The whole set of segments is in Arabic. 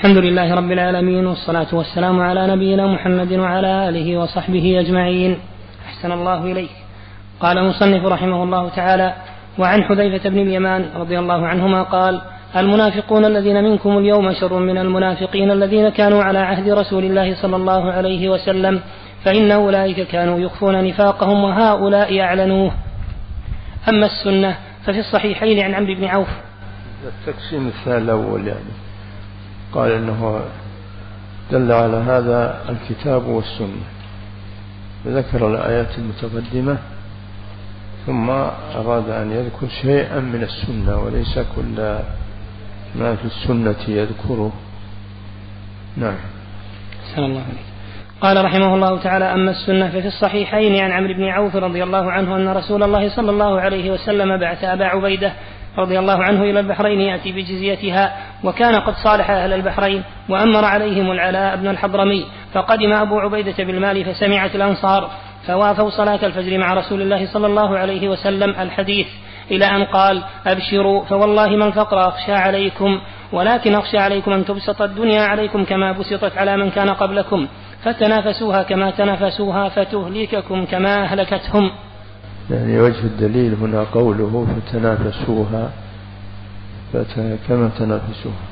الحمد لله رب العالمين، والصلاة والسلام على نبينا محمد وعلى آله وصحبه أجمعين. أحسن الله إليك. قال المصنف رحمه الله تعالى: وعن حذيفة بن اليمان رضي الله عنهما قال: المنافقون الذين منكم اليوم شر من المنافقين الذين كانوا على عهد رسول الله صلى الله عليه وسلم، فإن أولئك كانوا يخفون نفاقهم وهؤلاء أعلنوه. أما السنة ففي الصحيحين عن عمرو بن عوف. التقسيم الثاني الأول قال إنه دل على هذا الكتاب والسنة، وذكر الآيات المتقدمة، ثم أراد أن يذكر شيئا من السنة وليس كل ما في السنة يذكره. نعم. أحسن الله عليك. قال رحمه الله تعالى: أما السنة ففي الصحيحين عن عمرو بن عوف رضي الله عنه أن رسول الله صلى الله عليه وسلم بعث أبا عبيدة رضي الله عنه إلى البحرين يأتي بجزيتها، وكان قد صالح أهل البحرين وأمر عليهم العلاء بن الحضرمي، فقدم أبو عبيدة بالمال فسمعت الأنصار فوافوا صلاة الفجر مع رسول الله صلى الله عليه وسلم الحديث، إلى أن قال: أبشروا فوالله ما الفقر أخشى عليكم، ولكن أخشى عليكم أن تبسط الدنيا عليكم كما بسطت على من كان قبلكم، فتنافسوها كما تنافسوها فتهلككم كما أهلكتهم. يعني وجه الدليل هنا قوله فتنافسوها كما تنافسوها،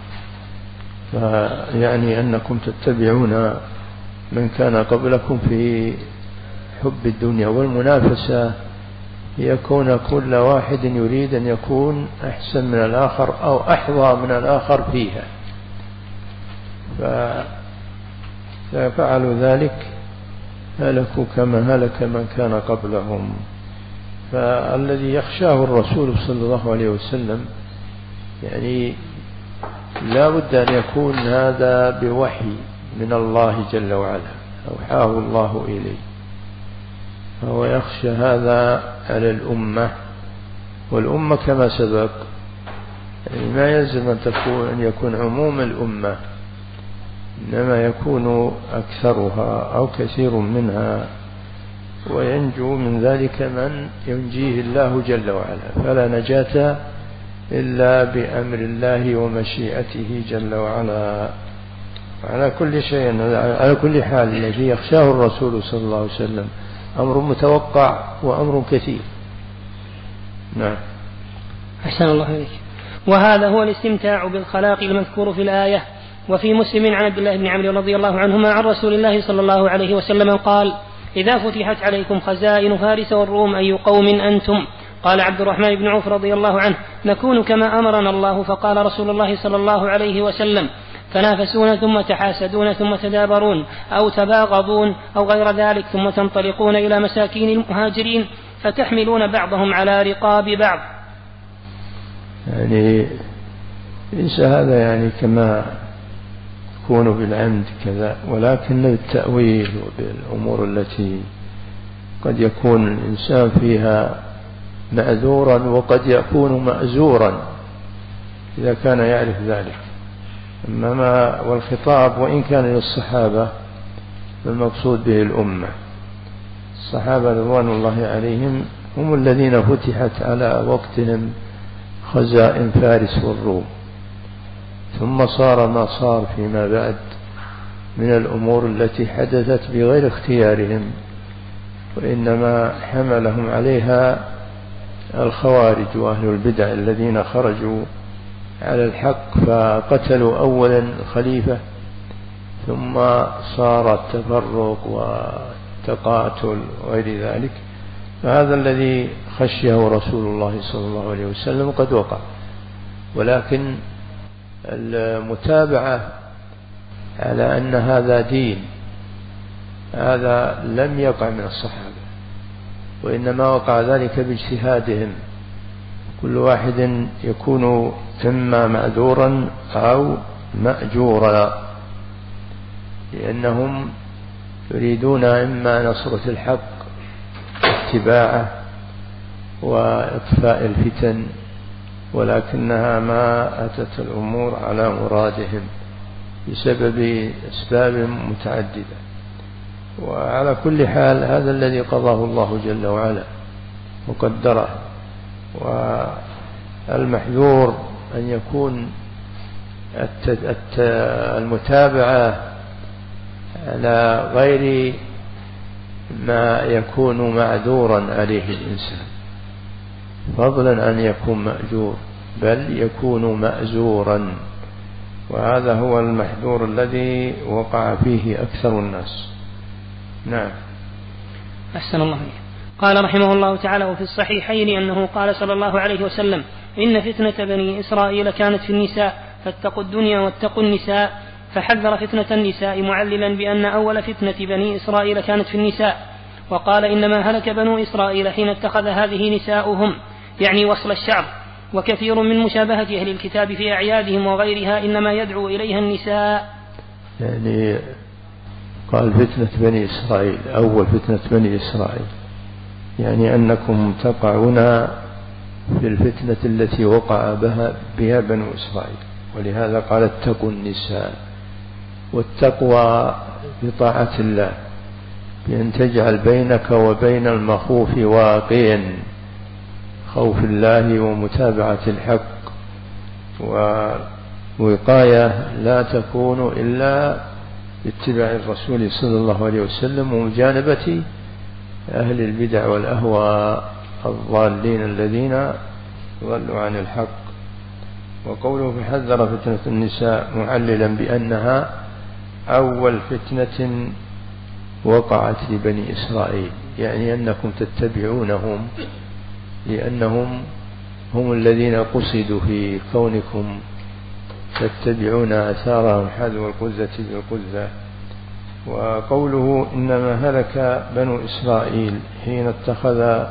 فيعني أنكم تتبعون من كان قبلكم في حب الدنيا، والمنافسة هي كون كل واحد يريد أن يكون أحسن من الآخر أو أحظى من الآخر فيها، ففعلوا ذلك هلكوا كما هلك من كان قبلهم. فالذي يخشاه الرسول صلى الله عليه وسلم يعني لا بد أن يكون هذا بوحي من الله جل وعلا، أوحاه الله إليه، فهو يخشى هذا على الأمة، والأمة كما سبق يعني ما يلزم أن يكون عموم الأمة، إنما يكون أكثرها أو كثير منها، وينجو من ذلك من ينجيه الله جل وعلا، فلا نجاة إلا بأمر الله ومشيئته جل وعلا. على كل شيء، على كل حال الذي يخشاه الرسول صلى الله عليه وسلم أمر متوقع وأمر كثير. نعم. أحسن الله عليك. وهذا هو الاستمتاع بالخلاق المذكور في الآية. وفي مسلم عن عبد الله بن عمرو رضي الله عنهما عن رسول الله صلى الله عليه وسلم قال: إذا فتحت عليكم خزائن فارس والروم أي قوم أنتم؟ قال عبد الرحمن بن عوف رضي الله عنه: نكون كما أمرنا الله. فقال رسول الله صلى الله عليه وسلم: تنافسون ثم تحاسدون ثم تدابرون أو تباغضون أو غير ذلك، ثم تنطلقون إلى مساكين المهاجرين فتحملون بعضهم على رقاب بعض. يعني ليس هذا يعني كما يكون بالعمد كذا، ولكن التأويل وبالأمور التي قد يكون الإنسان فيها مأذورا وقد يكون مأزورا إذا كان يعرف ذلك. أما والخطاب وإن كان للصحابة المقصود به الأمة، الصحابة رضوان الله عليهم هم الذين فتحت على وقتهم خزائن فارس والروم، ثم صار ما صار فيما بعد من الأمور التي حدثت بغير اختيارهم، وإنما حملهم عليها الخوارج وأهل البدع الذين خرجوا على الحق فقتلوا أولا الخليفة، ثم صار التفرق والتقاتل وغير ذلك. فهذا الذي خشيه رسول الله صلى الله عليه وسلم قد وقع، ولكن المتابعة على أن هذا دين هذا لم يقع من الصحابة، وإنما وقع ذلك باجتهادهم، كل واحد يكون إما معذورا أو مأجورا، لأنهم يريدون إما نصرة الحق اتباعه وإطفاء الفتن، ولكنها ما أتت الأمور على مرادهم بسبب أسباب متعددة. وعلى كل حال هذا الذي قضاه الله جل وعلا وقدره، والمحذور أن يكون المتابعة على غير ما يكون معذورا عليه الإنسان، فضلا أن يكون مأجور، بل يكون مأزورا، وهذا هو المحذور الذي وقع فيه أكثر الناس. نعم. أحسن الله عليك. قال رحمه الله تعالى: وفي الصحيحين أنه قال صلى الله عليه وسلم: إن فتنة بني إسرائيل كانت في النساء، فاتقوا الدنيا واتقوا النساء. فحذر فتنة النساء معللا بأن أول فتنة بني إسرائيل كانت في النساء، وقال: إنما هلك بنو إسرائيل حين اتخذ هذه نساؤهم، يعني وصل الشعر. وكثير من مشابهة أهل الكتاب في أعيادهم وغيرها إنما يدعو إليها النساء. يعني قال فتنة بني إسرائيل، أول فتنة بني إسرائيل، يعني أنكم تقعون في الفتنة التي وقع بها بنو إسرائيل، ولهذا قال: اتقوا النساء. والتقوى بطاعة الله، بأن تجعل بينك وبين المخوف واقيا، خوف الله ومتابعة الحق، ووقاية لا تكون إلا باتباع الرسول صلى الله عليه وسلم، ومجانبة أهل البدع والأهواء الضالين الذين ضلوا عن الحق. وقوله: فحذر فتنة النساء معللا بأنها أول فتنة وقعت لبني إسرائيل، يعني أنكم تتبعونهم لأنهم هم الذين قصدوا في كونكم تتبعون آثارهم حذو القزة بالقزة. وقوله: إنما هلك بنو إسرائيل حين اتخذ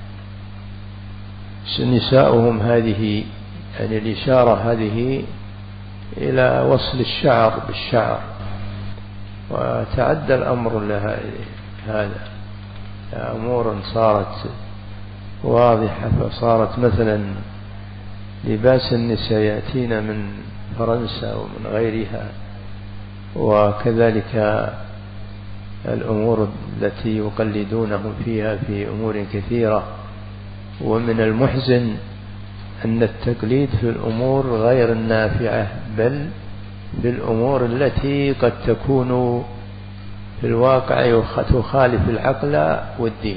نساؤهم، هذه يعني الإشارة هذه إلى وصل الشعر بالشعر، وتعدى الأمر لها هذا، أمور صارت واضحة، فصارت مثلا لباس النساء يأتين من فرنسا ومن غيرها، وكذلك الأمور التي يقلدونهم فيها في أمور كثيرة. ومن المحزن أن التقليد في الأمور غير النافعة، بل بالأمور التي قد تكون في الواقع تخالف العقل والدين،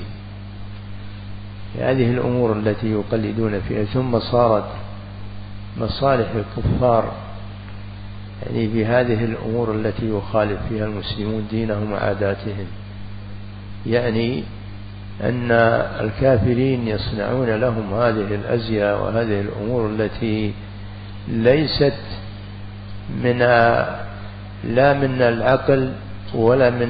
هذه الأمور التي يقلدون فيها. ثم صارت مصالح الكفار يعني بهذه الأمور التي يخالف فيها المسلمون دينهم وعاداتهم، يعني أن الكافرين يصنعون لهم هذه الأزياء وهذه الأمور التي ليست لا من العقل ولا من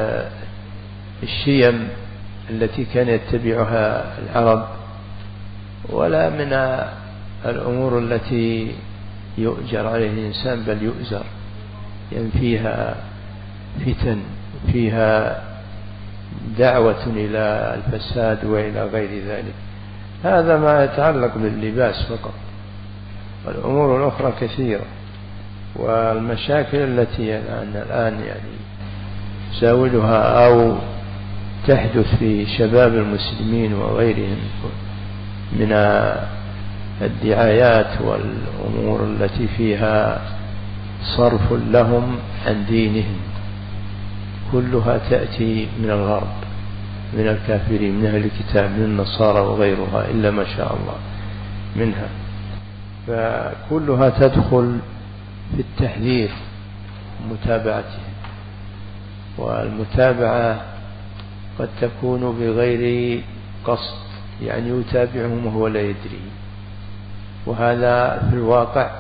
الشيم التي كان يتبعها العرب، ولا من الأمور التي يؤجر عليه الإنسان، بل يؤزر، يعني فيها فتن، فيها دعوة إلى الفساد وإلى غير ذلك. هذا ما يتعلق باللباس فقط، والأمور الأخرى كثيرة. والمشاكل التي الآن يعني تزاولها أو تحدث في شباب المسلمين وغيرهم من الدعايات والأمور التي فيها صرف لهم عن دينهم، كلها تأتي من الغرب، من الكافرين، من أهل الكتاب، من النصارى وغيرها، إلا ما شاء الله منها. فكلها تدخل في التحذير متابعتهم، والمتابعة قد تكون بغير قصد، يعني يتابعهم وهو لا يدري، وهذا في الواقع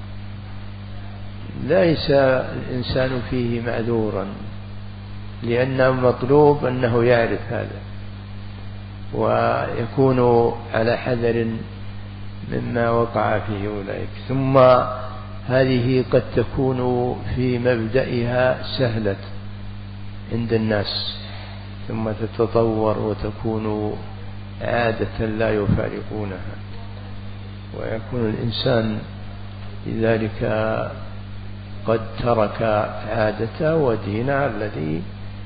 ليس الإنسان فيه معذورا، لأنه مطلوب أنه يعرف هذا ويكون على حذر مما وقع فيه أولئك. ثم هذه قد تكون في مبدئها سهلة عند الناس، ثم تتطور وتكون عادة لا يفارقونها، ويكون الإنسان لذلك قد ترك عادته ودينه الذي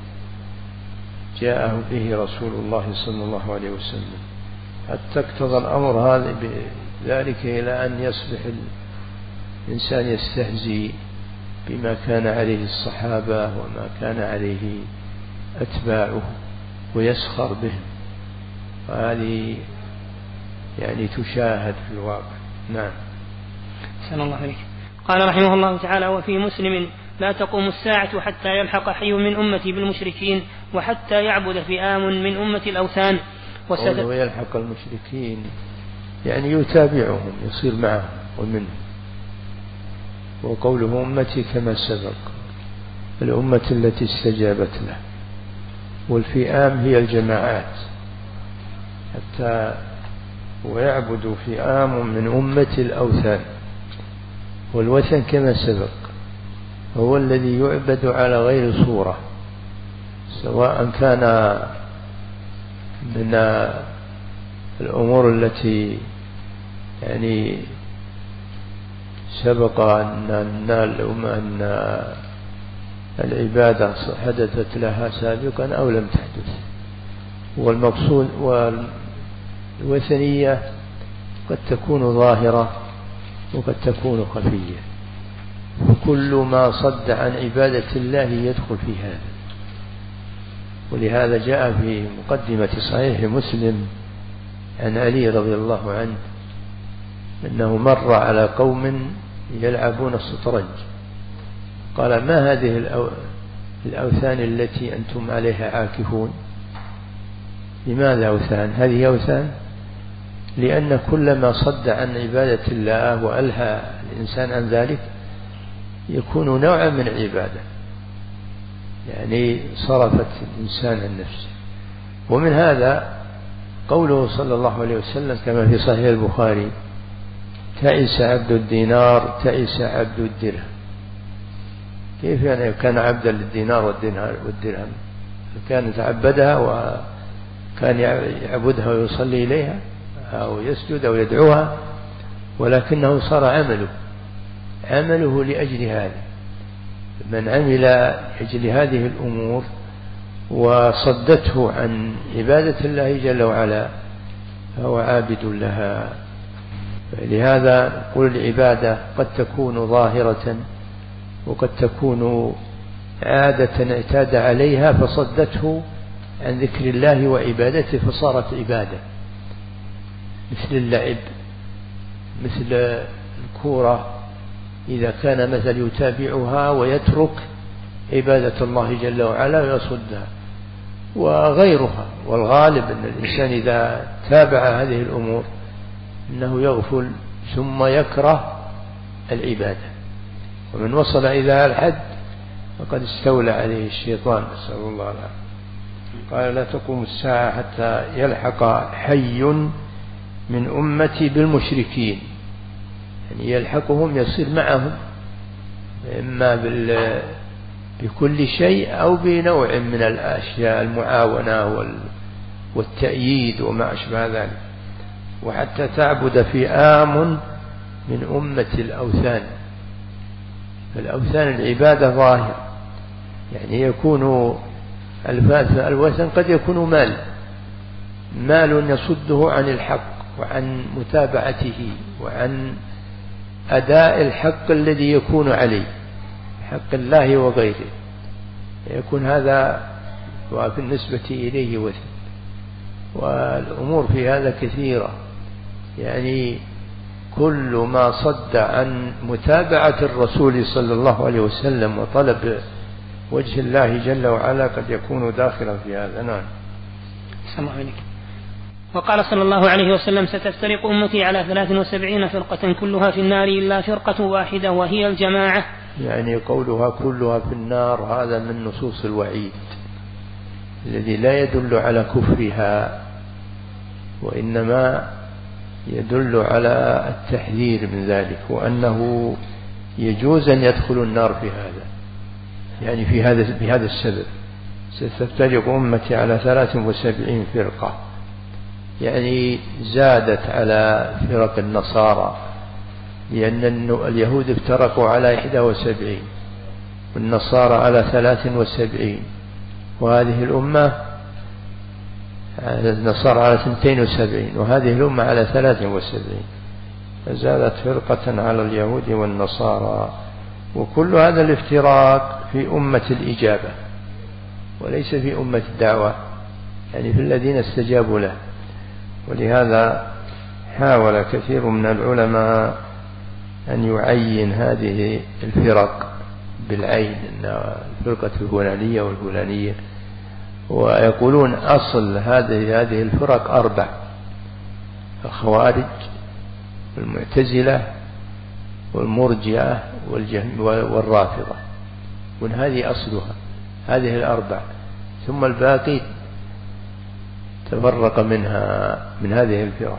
جاءه به رسول الله صلى الله عليه وسلم، حتى اقتضى الأمر هذا بذلك إلى أن يصبح إنسان يستهزي بما كان عليه الصحابة وما كان عليه أتباعه ويسخر بهم، وهذه يعني تشاهد في الواقع. نعم. أحسن الله عليك. قال رحمه الله تعالى: وفي مسلم: لا تقوم الساعة حتى يلحق حي من أمتي بالمشركين وحتى يعبد فئام من أمة الأوثان. ويلحق المشركين يعني يتابعهم، يصير معهم ومنهم. وقوله أمتي كما سبق، الأمة التي استجابت له، والفئام هي الجماعات، حتى ويعبد فئام من أمة الأوثان. والوثن كما سبق هو الذي يعبد على غير صورة، سواء كان من الأمور التي يعني سبق أن العبادة حدثت لها سابقا أو لم تحدث. والمقصود والوثنية قد تكون ظاهرة وقد تكون خفية، وكل ما صد عن عبادة الله يدخل في هذا. ولهذا جاء في مقدمة صحيح مسلم عن علي رضي الله عنه أنه مر على قوم يلعبون الشطرنج، قال: ما هذه الأوثان التي أنتم عليها عاكفون؟ لماذا أوثان؟ هذه أوثان لأن كل ما صد عن عبادة الله وألهى الإنسان عن ذلك يكون نوعا من عبادة، يعني صرفت الإنسان عن نفسه. ومن هذا قوله صلى الله عليه وسلم كما في صحيح البخاري: تعس عبد الدينار تعس عبد الدرهم. كيف يعني كان عبدا للدينار والدرهم؟ كان تعبدها وكان يعبدها ويصلي إليها أو يسجد أو يدعوها، ولكنه صار عمله لأجل هذا. من عمل لأجل هذه الأمور وصدته عن عبادة الله جل وعلا فهو عابد لها. لهذا قل العبادة قد تكون ظاهرة وقد تكون عادة اعتاد عليها فصدته عن ذكر الله وعبادته فصارت عبادة، مثل اللعب، مثل الكورة إذا كان مثل يتابعها ويترك عبادة الله جل وعلا ويصدها، وغيرها. والغالب أن الإنسان إذا تابع هذه الأمور أنه يغفل ثم يكره العبادة، ومن وصل إلى الحد فقد استولى عليه الشيطان، نسأل الله العافية. قال: لا تقوم الساعة حتى يلحق حي من أمتي بالمشركين، يعني يلحقهم يصير معهم، إما بكل شيء أو بنوع من الأشياء، المعاونة والتأييد وما أشبه ذلك. وحتى تعبد فئام من أمة الأوثان. الأوثان العبادة ظاهر، يعني يكون الوثن قد يكون مال يصده عن الحق وعن متابعته وعن أداء الحق الذي يكون عليه، حق الله وغيره، يكون هذا بالنسبة إليه وثن. والأمور في هذا كثيرة، يعني كل ما صد عن متابعة الرسول صلى الله عليه وسلم وطلب وجه الله جل وعلا قد يكون داخلا في هذا. نعم. السلام عليكم. وقال صلى الله عليه وسلم: ستفترق أمتي على 73 فرقة كلها في النار إلا فرقة واحدة وهي الجماعة. يعني قولها كلها في النار هذا من نصوص الوعيد الذي لا يدل على كفرها، وإنما يدل على التحذير من ذلك، وأنه يجوز أن يدخل النار في هذا، يعني بهذا السبب. ستفترق أمتي على 73 فرقة، يعني زادت على فرق النصارى، لأن اليهود افترقوا على 71 والنصارى على 73، وهذه الأمة النصارى على 72 وهذه الأمة على 73. فزادت فرقة على اليهود والنصارى. وكل هذا الافتراق في أمة الإجابة وليس في أمة الدعوة، يعني في الذين استجابوا له. ولهذا حاول كثير من العلماء أن يعين هذه الفرق بالعين، أن الفرقة الفلانية والفلانية، ويقولون أصل هذه الفرق 4: الخوارج والمعتزلة والمرجئة والرافضة، وإن هذه أصلها هذه 4، ثم الباقي تفرق من هذه الفرق.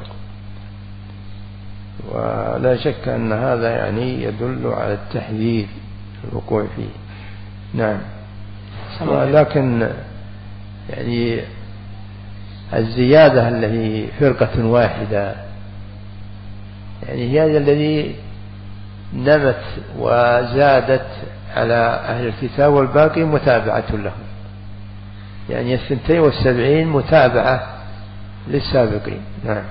ولا شك أن هذا يعني يدل على التحذير الوقوع فيه. نعم. ولكن يعني الزيادة التي فرقة واحدة يعني هي الذي نمت وزادت على أهل الكتاب، والباقي متابعة لهم، يعني 72 متابعة للسابقين. نعم.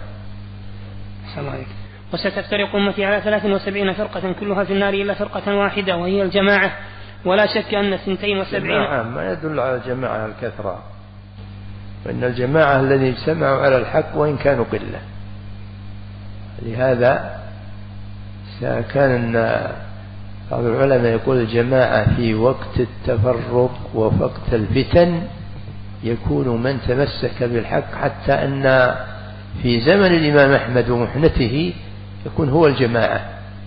وستفترق أمتي على 73 فرقة كلها في النار إلا فرقة واحدة وهي الجماعة. ولا شك أن 72 ما يدل على الجماعة الكثرة، وإن الجماعة الذين اجتمعوا على الحق وإن كانوا قلة. لهذا كان بعض العلماء يقول الجماعة في وقت التفرق ووقت الفتن يكون من تمسك بالحق، حتى أن في زمن الإمام أحمد ومحنته يكون هو الجماعة،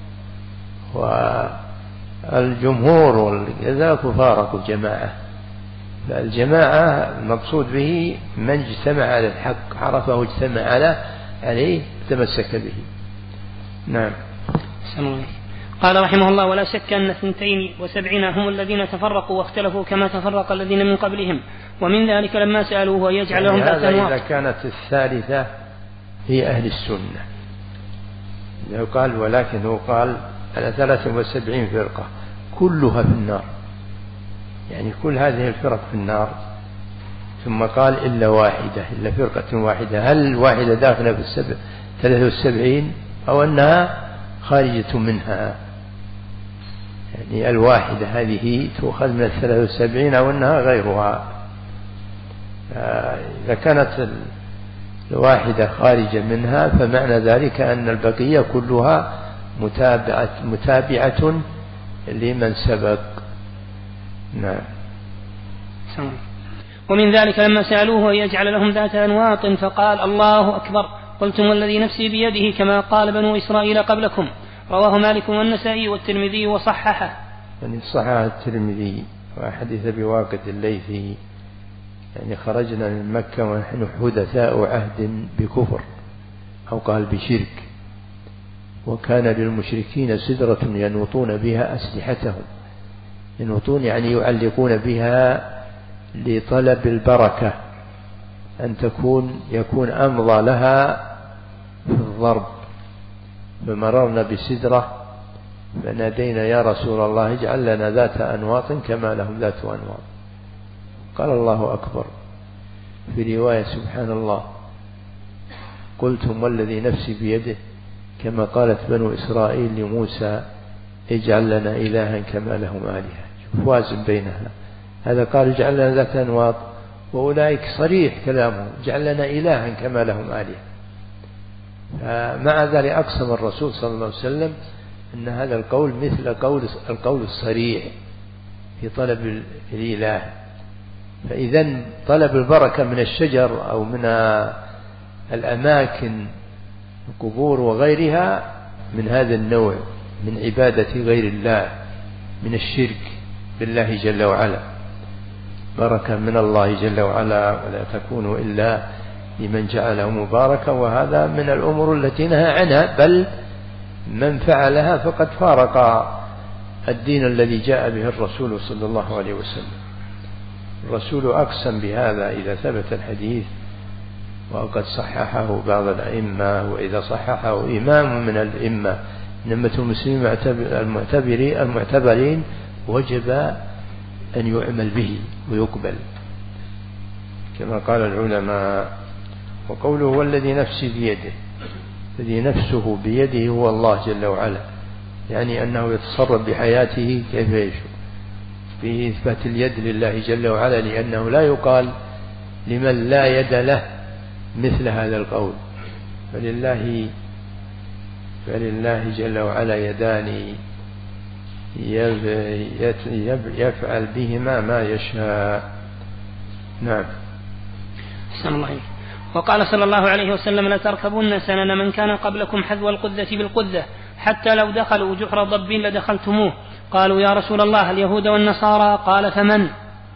والجمهور والكذا فارقوا الجماعة. فالجماعة المقصود به من اجتمع على الحق، عرفه واجتمع عليه تمسك به. نعم. قال رحمه الله: ولا شك أن 72 هم الذين تفرقوا واختلفوا كما تفرق الذين من قبلهم، ومن ذلك لما سألوه يجعل لهم ذات أنواط. إذا كانت الثالثة هي أهل السنة قال، ولكن هو قال على 73 فرقة كلها في النار، يعني كل هذه الفرق في النار. ثم قال إلا واحدة، إلا فرقة واحدة. هل الواحدة داخلة في 73 أو أنها خارجة منها؟ يعني الواحدة هذه تؤخذ من 73 أو أنها غيرها. إذا كانت الواحدة خارجة منها فمعنى ذلك أن البقية كلها متابعة لمن سبق. نعم. ومن ذلك لما سألوه يجعل لهم ذات أنواط فقال: الله أكبر، قلتم والذي نفسي بيده كما قال بنو إسرائيل قبلكم. رواه مالك والنسائي والترمذي وصححه. يعني صحح الترمذي وحديث بواقد الليثي، يعني خرجنا من مكة ونحن حدثاء عهد بكفر، أو قال بشرك، وكان للمشركين سدرة ينوطون بها أسلحتهم. ينوطون يعني يعلقون بها لطلب البركة، أن يكون أمضى لها في الضرب. فمررنا بسدرة فنادينا: يا رسول الله اجعل لنا ذات أنواط كما لهم ذات أنواط. قال: الله أكبر. في رواية: سبحان الله، قلتم والذي نفسي بيده كما قالت بنو إسرائيل لموسى اجعل لنا إلها كما لهم آلهة. شوف وازن بينها، هذا قال اجعل لنا ذات أنواط، وأولئك صريح كلامهم اجعل لنا إلها كما لهم آلهة. فمع ذلك أقسم الرسول صلى الله عليه وسلم أن هذا القول مثل القول الصريح في طلب الإله. فإذا طلب البركة من الشجر أو من الأماكن القبور وغيرها من هذا النوع من عبادة غير الله، من الشرك بالله جل وعلا. بركة من الله جل وعلا ولا تكون إلا لمن جعله مباركا، وهذا من الأمور التي نهى عنها، بل من فعلها فقد فارق الدين الذي جاء به الرسول صلى الله عليه وسلم. الرسول أقسم بهذا إذا ثبت الحديث، وقد صححه بعض الأئمة، وإذا صححه إمام من الأئمة نمة المسلمين المعتبرين وجب أن يعمل به ويقبل كما قال العلماء. وقوله والذي نفسي بيده، الذي نفسه بيده هو الله جل وعلا، يعني أنه يتصرف بحياته كيف يشاء، في إثبات اليد لله جل وعلا، لأنه لا يقال لمن لا يد له مثل هذا القول، فلله جل وعلا يدان يفعل بهما ما يشاء. نعم. أحسن الله إليك. وقال صلى الله عليه وسلم: لتركبن سنن من كان قبلكم حذو القذة بالقذة حتى لو دخلوا جحر ضب لدخلتموه. قالوا: يا رسول الله اليهود والنصارى؟ قال: فمن؟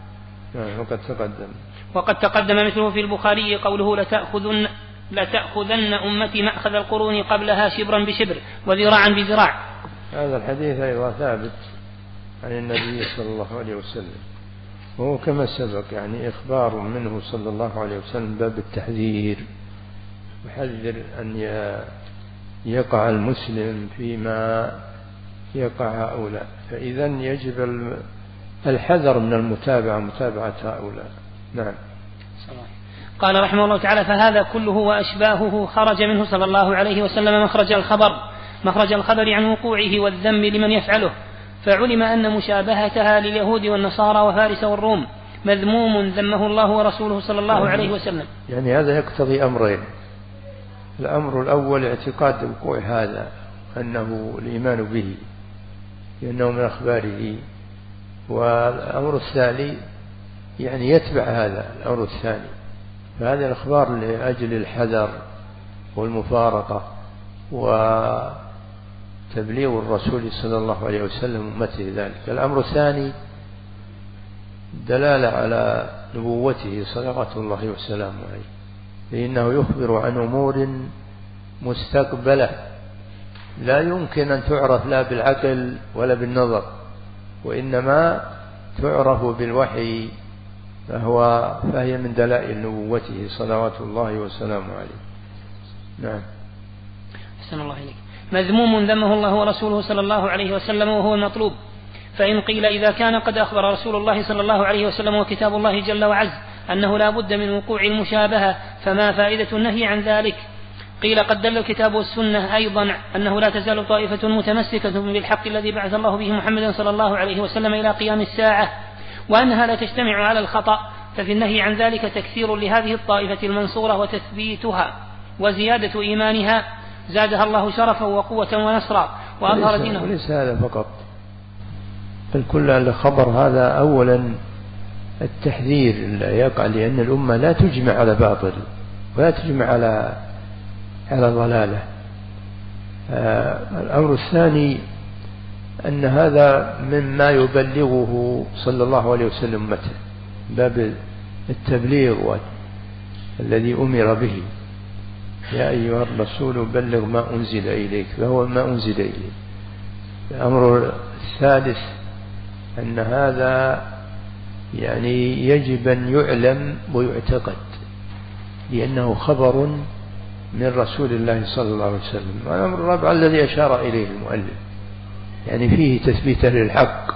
وقد تقدم مثله في البخاري قوله: لتأخذن أمتي مأخذ القرون قبلها شبرا بشبر وذراعا بذراع. هذا الحديث أيضا ثابت عن النبي صلى الله عليه وسلم، وهو كما سبق يعني إخبار منه صلى الله عليه وسلم باب التحذير، يحذر أن يقع المسلم فيما يقع هؤلاء، فإذا يجب الحذر من متابعة هؤلاء. نعم. قال رحمه الله تعالى: فهذا كله وأشباهه خرج منه صلى الله عليه وسلم مخرج الخبر عن وقوعه والذم لمن يفعله، فعلم أن مشابهتها لليهود والنصارى وفارس والروم مذموم ذمه الله ورسوله صلى الله عليه وسلم. يعني هذا يقتضي أمرين: الأمر الأول اعتقاد وقوع هذا، أنه الإيمان به لأنه من أخباره، والأمر الثاني يعني يتبع هذا الأمر الثاني، فهذه الأخبار لأجل الحذر والمفارقة وتبليغ الرسول صلى الله عليه وسلم أمته ذلك. الأمر الثاني دلالة على نبوته صلوات الله وسلامه عليه، لأنه يخبر عن أمور مستقبلة لا يمكن أن تعرف لا بالعقل ولا بالنظر، وإنما تعرف بالوحي، فهي من دلائل نبوته صلوات الله وسلامه عليه. نعم. أحسن الله إليك. مذموم ذمه الله ورسوله صلى الله عليه وسلم وهو المطلوب. فإن قيل إذا كان قد أخبر رسول الله صلى الله عليه وسلم وكتاب الله جل وعز أنه لا بد من وقوع المشابهة، فما فائدة النهي عن ذلك؟ قيل قد دل الكتاب والسنة أيضا أنه لا تزال طائفة متمسكة بالحق الذي بعث الله به محمدا صلى الله عليه وسلم إلى قيام الساعة، وأنها لا تجتمع على الخطأ، ففي النهي عن ذلك تكثير لهذه الطائفة المنصورة وتثبيتها وزيادة إيمانها زادها الله شرفا وقوة ونصرا وأظهر دينه. وليس هذا فقط، بل كل الخبر هذا أولا التحذير لا يقع، لأن الأمة لا تجمع على باطل ولا تجمع على ضلالة. الأمر الثاني أن هذا مما يبلغه صلى الله عليه وسلم أمته، باب التبليغ الذي أمر به: يا أيها الرسول بلغ ما أنزل إليك، فهو ما أنزل إليك. الأمر الثالث أن هذا يعني يجب أن يعلم ويعتقد، لأنه خبر من رسول الله صلى الله عليه وسلم. والأمر الرابع الذي أشار إليه المؤلف، يعني فيه تثبيت للحق،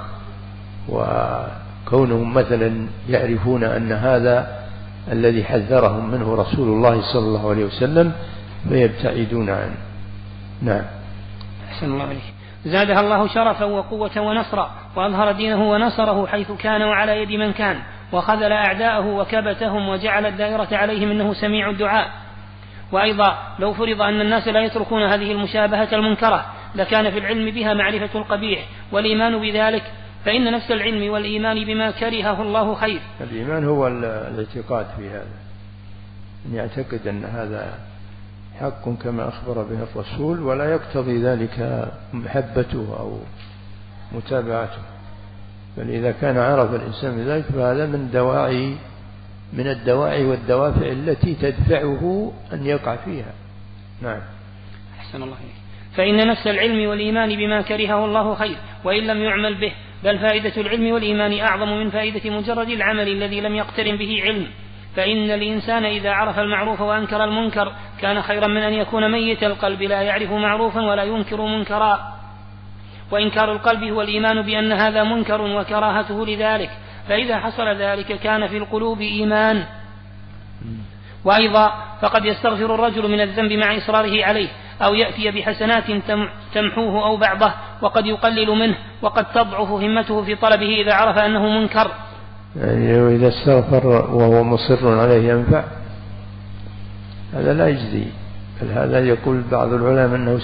وكونهم مثلا يعرفون أن هذا الذي حذرهم منه رسول الله صلى الله عليه وسلم فيبتعدون عنه. نعم. أحسن الله عليك. زادها الله شرفا وقوة ونصرا وأظهر دينه ونصره حيث كان وعلى يد من كان، وخذل أعداءه وكبتهم وجعل الدائرة عليهم إنه سميع الدعاء. وأيضا لو فرض أن الناس لا يتركون هذه المشابهة المنكرة لكان في العلم بها معرفة القبيح والإيمان بذلك، فإن نفس العلم والإيمان بما كرهه الله خير. الإيمان هو الاعتقاد في هذا، أن يعتقد أن هذا حق كما أخبر به الرسول، ولا يقتضي ذلك محبته أو متابعته، بل إذا كان عرف الإنسان بذلك فهذا من الدواعي والدوافع التي تدفعه أن يقع فيها. نعم. أحسن الله إليك. فإن نفس العلم والإيمان بما كرهه الله خير وإن لم يعمل به، بل فائدة العلم والإيمان أعظم من فائدة مجرد العمل الذي لم يقترن به علم، فإن الإنسان إذا عرف المعروف وأنكر المنكر كان خيرا من أن يكون ميت القلب لا يعرف معروفا ولا ينكر منكرا. وإنكار القلب هو الإيمان بأن هذا منكر وكراهته لذلك، فإذا حصل ذلك كان في القلوب إيمان. وأيضا فقد يستغفر الرجل من الذنب مع إصراره عليه أو يأتي بحسنات تمحوه أو بعضه، وقد يقلل منه، وقد تضعف همته في طلبه إذا عرف أنه منكر. يعني وإذا استغفر وهو مصر عليه ينفع، هذا لا يجزي، بل هذا يقول بعض العلماء أنه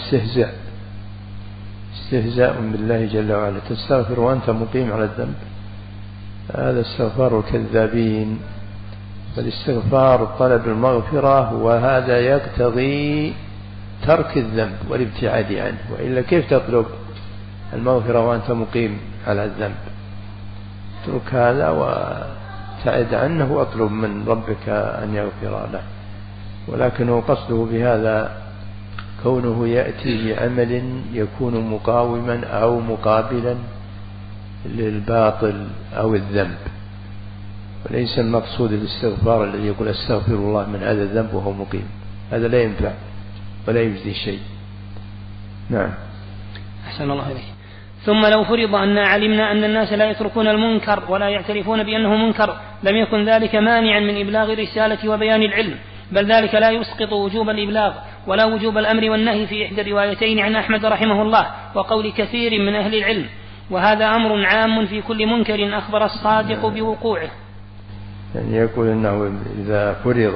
استهزاء بالله جل وعلا. تستغفر وأنت مقيم على الذنب، هذا استغفار الكذابين. فالاستغفار طلب المغفرة، وهذا يقتضي ترك الذنب والابتعاد عنه، وإلا كيف تطلب المغفرة وأنت مقيم على الذنب؟ اترك هذا وابتعد عنه واطلب من ربك أن يغفر له. ولكنه قصده بهذا كونه يأتي بعمل يكون مقاوما أو مقابلا للباطل أو الذنب، وليس المقصود الاستغفار الذي يقول استغفر الله من هذا الذنب وهو مقيم، هذا لا ينفع ولا يجزي شيء. نعم. أحسن الله إليك. ثم لو فرض أن علمنا أن الناس لا يتركون المنكر ولا يعترفون بأنه منكر، لم يكن ذلك مانعا من إبلاغ الرسالة وبيان العلم، بل ذلك لا يسقط وجوب الإبلاغ ولا وجوب الأمر والنهي في إحدى الروايتين عن أحمد رحمه الله وقول كثير من أهل العلم، وهذا أمر عام في كل منكر أخبر الصادق بوقوعه. يعني يقول أنه إذا فرض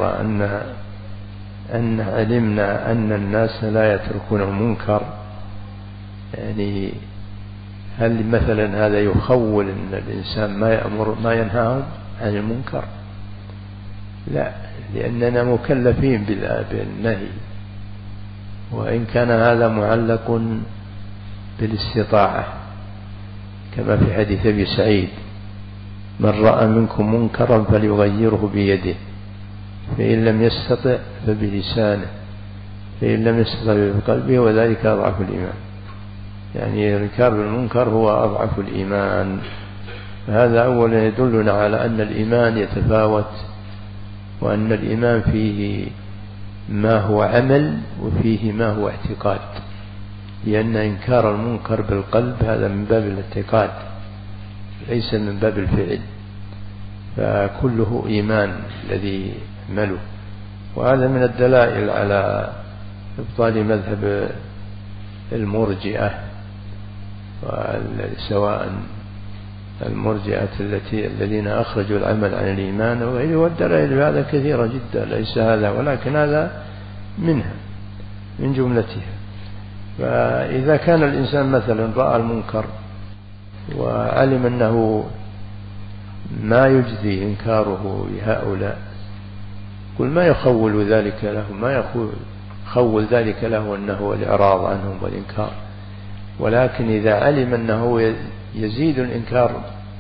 أن علمنا أن الناس لا يتركون المنكر، يعني هل مثلا هذا يخول أن الإنسان ما ينهاهم عن المنكر؟ لا، لأننا مكلفين بالنهي، وإن كان هذا معلق بالاستطاعة، كما في حديث أبي سعيد: من رأى منكم منكرا فليغيره بيده، فإن لم يستطع فبلسانه، فإن لم يستطع بقلبه، وذلك أضعف الإيمان. يعني إنكار المنكر هو أضعف الإيمان. فهذا أولا يدلنا على أن الإيمان يتفاوت، وأن الإيمان فيه ما هو عمل وفيه ما هو اعتقاد، لأن إنكار المنكر بالقلب هذا من باب الاعتقاد ليس من باب الفعل، فكله إيمان الذي يعمله. وهذا من الدلائل على إبطال مذهب المرجئة، سواء المرجئة الذين أخرجوا العمل عن الإيمان وغيره، والدلائل هذا كثيرة جدا، ليس هذا ولكن هذا منها من جملتها. فإذا كان الإنسان مثلا رأى المنكر وعلم أنه ما يجزي إنكاره لهؤلاء، قل ما يخول ذلك له، ما يخول ذلك له أنه الإعراض عنهم والإنكار، ولكن إذا علم أنه يزيد الإنكار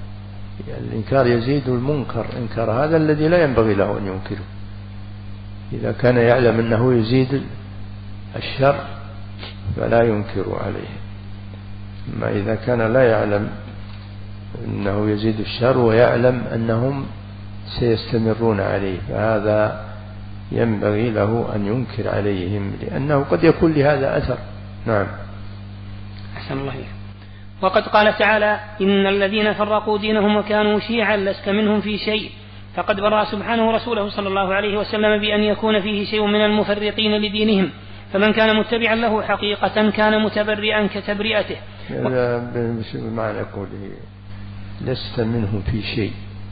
يزيد المنكر، إنكار هذا الذي لا ينبغي له أن ينكره. إذا كان يعلم أنه يزيد الشر فلا ينكر عليه، أما إذا كان لا يعلم أنه يزيد الشر ويعلم أنهم سيستمرون عليه، فهذا ينبغي له أن ينكر عليهم، لأنه قد يكون لهذا أثر. نعم. أحسن الله إليك. وقد قال تعالى: إن الذين فرقوا دينهم وكانوا شيعا لست منهم في شيء، فقد برأ سبحانه رسوله صلى الله عليه وسلم بأن يكون فيه شيء من المفرقين لدينهم، فمن كان متبعا له حقيقة كان متبرئا كتبرئته. بمعنى قوله لست منهم في شيء،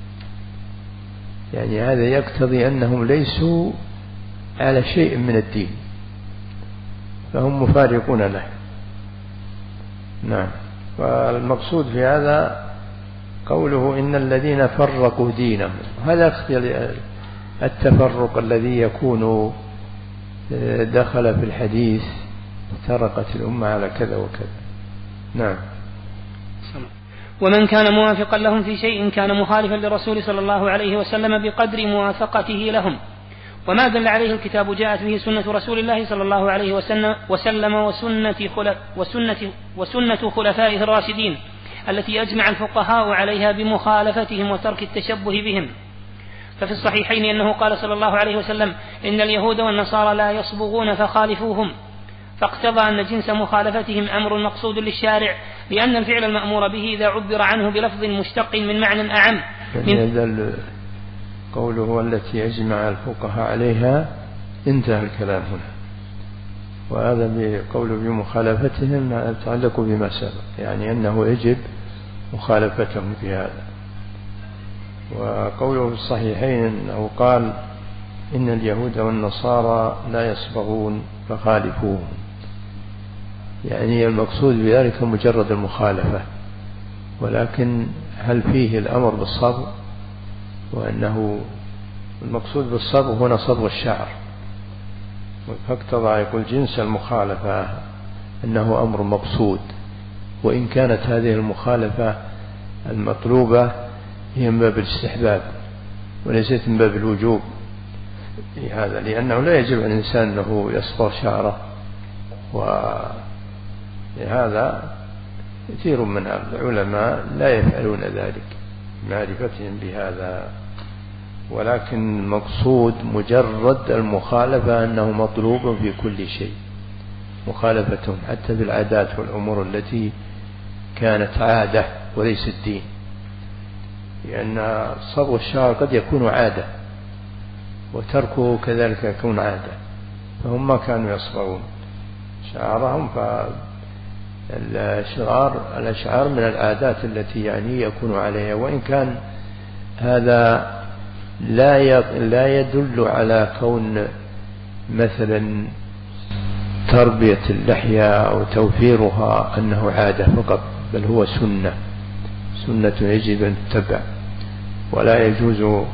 يعني هذا يقتضي أنهم ليسوا على شيء من الدين، فهم مفارقون له. نعم. والمقصود في هذا قوله إن الذين فرقوا دينهم، هذا التفرق الذي يكون دخل في الحديث افترقت الأمة على كذا وكذا. نعم. ومن كان موافقا لهم في شيء كان مخالفا للرسول صلى الله عليه وسلم بقدر موافقته لهم، وما دل عليه الكتاب جاءت به سنة رسول الله صلى الله عليه وسلم وسنة خلفائه الراشدين التي أجمع الفقهاء عليها بمخالفتهم وترك التشبه بهم. ففي الصحيحين أنه قال صلى الله عليه وسلم: إن اليهود والنصارى لا يصبغون فخالفوهم، فاقتضى أن جنس مخالفتهم أمر مقصود للشارع، لأن الفعل المأمور به إذا عبر عنه بلفظ مشتق من معنى أعم. قوله التي أجمع الفقهاء عليها، انتهى الكلام هنا. وهذا بقول بمخالفتهم يتعلق بما سبق، يعني أنه يجب مخالفتهم في هذا. وقوله في الصحيحين أنه قال إن اليهود والنصارى لا يصبغون فخالفوهم، يعني المقصود بذلك مجرد المخالفة، ولكن هل فيه الأمر بالصبغ؟ وأنه المقصود بالصبغ هنا صبغ الشعر، فاقتضى يقول جنس المخالفة أنه أمر مقصود، وإن كانت هذه المخالفة المطلوبة هي من باب الاستحباب وليست من باب الوجوب، هذا لأنه لا يجب على الإنسان أنه يصبغ شعره، ولهذا كثير من العلماء لا يفعلون ذلك معرفتهم بهذا، ولكن المقصود مجرد المخالفة أنه مطلوب في كل شيء، مخالفتهم حتى بالعادات والأمور التي كانت عادة وليس الدين، لأن صبغ الشعر قد يكون عادة وتركه كذلك يكون عادة، فهم ما كانوا يصبغون شعرهم، فالأشعار من العادات التي يعني يكون عليها، وإن كان هذا لا يدل على كون مثلا تربية اللحية أو توفيرها أنه عادة فقط، بل هو سنة يجب أن تتبع، ولا يجوز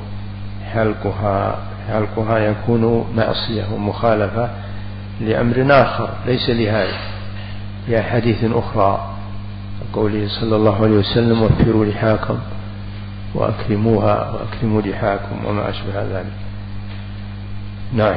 حلقها يكون معصية ومخالفة لأمر آخر ليس لهذا، في حديث أخرى قوله صلى الله عليه وسلم وفروا لحاكم وأكرموها وأكرموا لحاكم وما أشبه ذلك. نعم.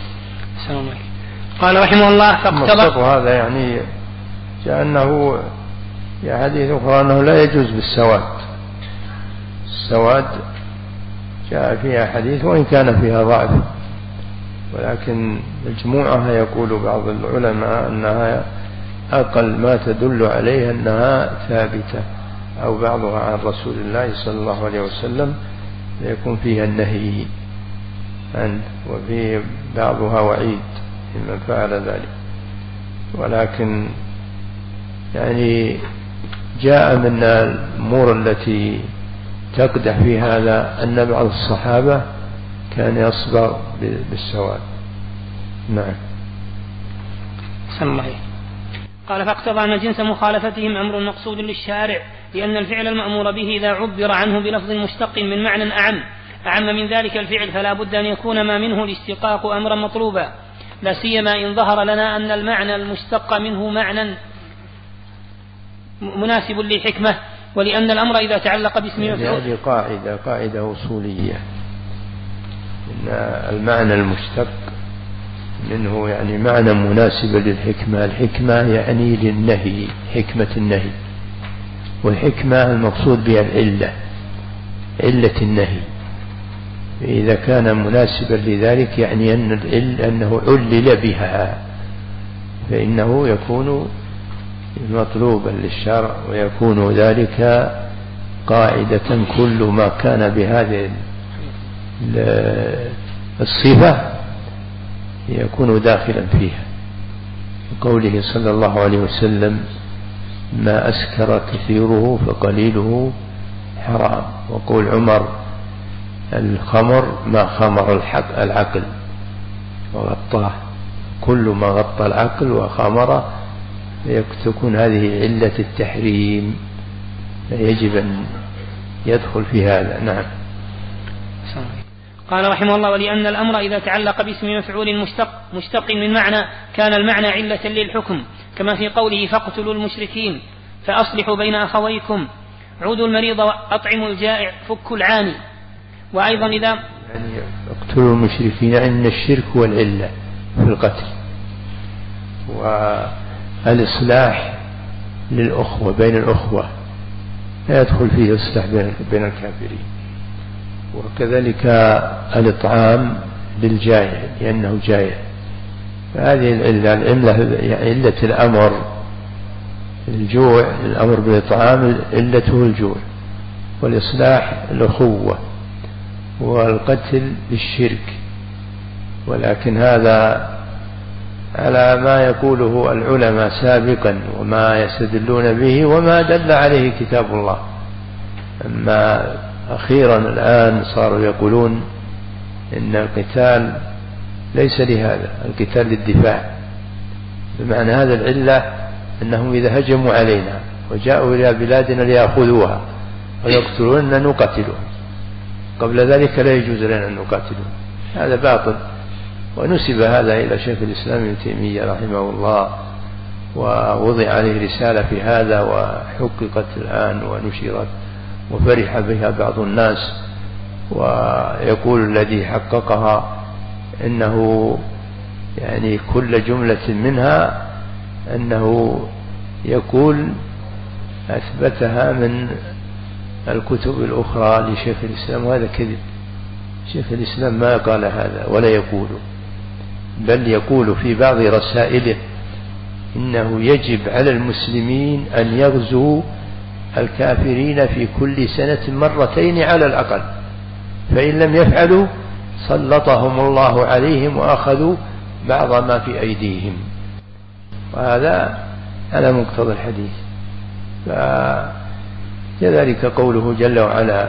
قال رحمه الله فاقتضى هذا يعني كأنه في حديث أخرى أنه لا يجوز بالسواد، السواد جاء فيها حديث وإن كان فيها ضعف، ولكن مجموعها يقول بعض العلماء أنها أقل ما تدل عليه أنها ثابتة، أو بعضها عن رسول الله صلى الله عليه وسلم يكون فيها النهي عنه، وفي بعضها وعيد لمن فعل ذلك، ولكن يعني جاء من الأمور التي تقدح في هذا أن بعض الصحابة كان يصبغ بالسواد. نعم. قال فاقتضى أن جنس مخالفتهم أمر مقصود للشارع، لأن الفعل المأمور به إذا عبر عنه بلفظ مشتق من معنى أعم من ذلك الفعل، فلا بد أن يكون ما منه الاستقاق أمرا مطلوبا، لا سيما إن ظهر لنا أن المعنى المشتق منه معنى مناسب لحكمة، ولأن الأمر إذا تعلق باسم مفعول. هذه قاعدة أصولية، إن المعنى المشتق منه يعني معنى مناسب للحكمة، الحكمة يعني للنهي، حكمة النهي، والحكمة المقصود بها علة النهي، إذا كان مناسبا لذلك يعني أنه علل بها فإنه يكون مطلوبا للشرع، ويكون ذلك قاعدة كل ما كان بهذه الصفة يكون داخلا فيها. قوله صلى الله عليه وسلم ما أسكر كثيره فقليله حرام، وقول عمر الخمر ما خمر العقل وغطاه، كل ما غطى العقل وخمر تكون هذه علة التحريم، يجب أن يدخل في هذا. نعم. قال رحمه الله ولأن الأمر إذا تعلق باسم مفعول مشتق من معنى كان المعنى علة للحكم، كما في قوله فاقتلوا المشركين فأصلحوا بين أخويكم، عودوا المريض وأطعموا الجائع فكوا العاني. وأيضا إذا يعني اقتلوا المشركين أن الشرك هو العلة في القتل، والإصلاح للأخوة بين الأخوة لا يدخل فيه إصلاح بين الكافرين، وكذلك الإطعام للجائع لأنه جائع، فهذه العلة علة الأمر الجوع، الأمر بالإطعام علته الجوع، والإصلاح الأخوة، والقتل للشرك، ولكن هذا على ما يقوله العلماء سابقا وما يستدلون به وما دل عليه كتاب الله. أما أخيرا الآن صاروا يقولون إن القتال ليس لهذا، القتال للدفاع، بمعنى هذا العلة أنهم إذا هجموا علينا وجاءوا إلى بلادنا ليأخذوها ويقتلوننا نقاتلهم، قبل ذلك لا يجوز لنا أن نقاتلهم. هذا باطل، ونسب هذا إلى شيخ الإسلام ابن تيمية رحمه الله، ووضع عليه رسالة في هذا وحققت الآن ونشرت وفرح بها بعض الناس. ويقول الذي حققها إنه يعني كل جملة منها أنه يقول أثبتها من الكتب الأخرى لشيخ الإسلام، وهذا كذب. شيخ الإسلام ما قال هذا ولا يقول، بل يقول في بعض رسائله إنه يجب على المسلمين أن يغزوا الكافرين في كل سنة مرتين على الأقل، فإن لم يفعلوا سلطهم الله عليهم وأخذوا بعض ما في أيديهم، وهذا على مقتضى الحديث. كذلك قوله جل وعلا: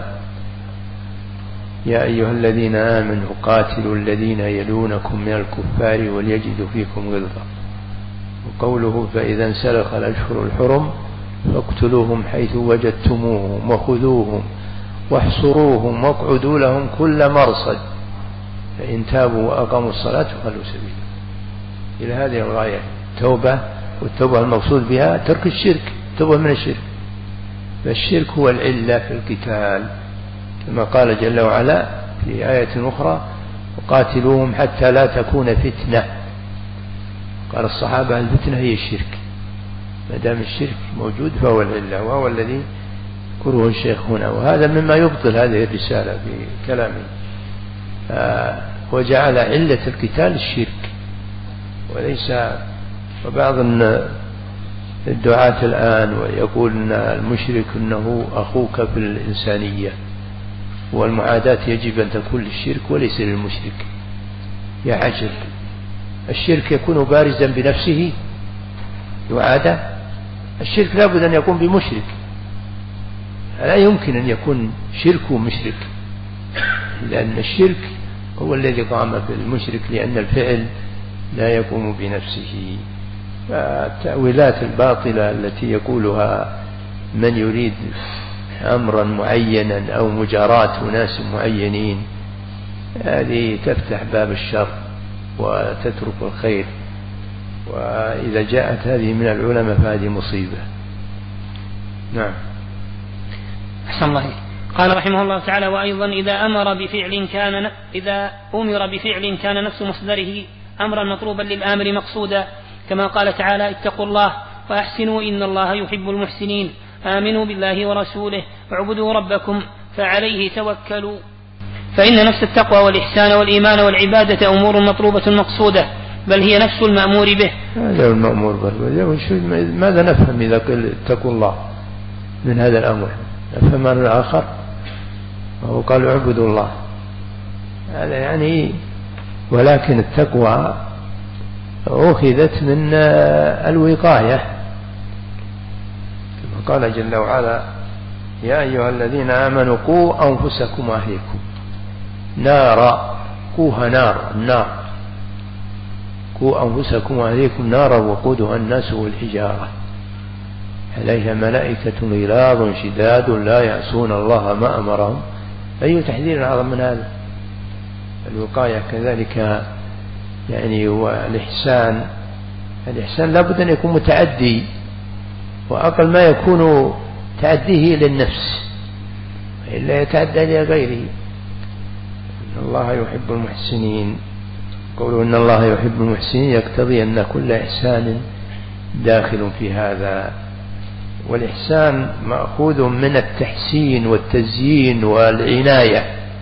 يا أيها الذين آمنوا قاتلوا الذين يلونكم من الكفار وليجدوا فيكم غلظة. وقوله: فإذا انسلخ الأشهر الحرم فاقتلوهم حيث وجدتموهم وخذوهم واحصروهم واقعدوا لهم كل مرصد فإن تابوا وأقاموا الصلاة فخلوا سبيلا. إلى هذه الغاية توبة، والتوبة المقصود بها ترك الشرك، توبة من الشرك. فالشرك هو العلة في القتال، كما قال جل وعلا في آية أخرى: وقاتلوهم حتى لا تكون فتنة. قال الصحابة: الفتنة هي الشرك، ما دام الشرك موجود فهو العلة، وهو الذي يذكره الشيخ هنا. وهذا مما يبطل هذه الرسالة في كلامه، وجعل علة القتال الشرك وليس. وبعض الدعاة الآن ويقول أن المشرك أنه أخوك في الإنسانية، والمعاداة يجب أن تكون للشرك وليس للمشرك. يا عجل، الشرك يكون بارزا بنفسه يعادى؟ الشرك لابد أن يكون بمشرك، لا يمكن أن يكون شرك ومشرك، لأن الشرك هو الذي قام بالمشرك، لأن الفعل لا يقوم بنفسه. فالتأويلات الباطلة التي يقولها من يريد أمرا معينا أو مجاراة ناس معينين، هذه تفتح باب الشر وتترك الخير، وإذا جاءت هذه من العلماء فهذه مصيبة. نعم. أحسن الله. قال رحمه الله تعالى: وأيضا إذا أمر بفعل كان نفس مصدره أمرا مطلوبا للآمر مقصودا، كما قال تعالى: اتقوا الله وأحسنوا إن الله يحب المحسنين، آمنوا بالله ورسوله واعبدوا ربكم فعليه توكلوا. فإن نفس التقوى والإحسان والإيمان والعبادة أمور مطلوبة مقصودة، بل هي نفس المأمور به. هذا المأمور به. ماذا نفهم إذا قل اتقوا الله من هذا الأمر؟ نفهم عن الآخر، وهو قال اعبدوا الله، هذا يعني. ولكن التقوى أخذت من الوقاية، كما قال جل وعلا: يا أيها الذين آمنوا قوا أنفسكم وأهليكم نارا. قوها نار، النار. قوا أنفسكم وأهليكم نارا وقودها الناس والحجارة عليها ملائكة غلاظ شداد لا يعصون الله ما أمرهم. أي تحذير أعظم من هذا؟ الوقاية كذلك يعني. والإحسان، الإحسان لابد أن يكون متعدي، وأقل ما يكون تعديه للنفس، إلا يتعدى لغيره. إن الله يحب المحسنين. قولوا إن الله يحب المحسنين يقتضي أن كل إحسان داخل في هذا. والإحسان مأخوذ من التحسين والتزيين والعناية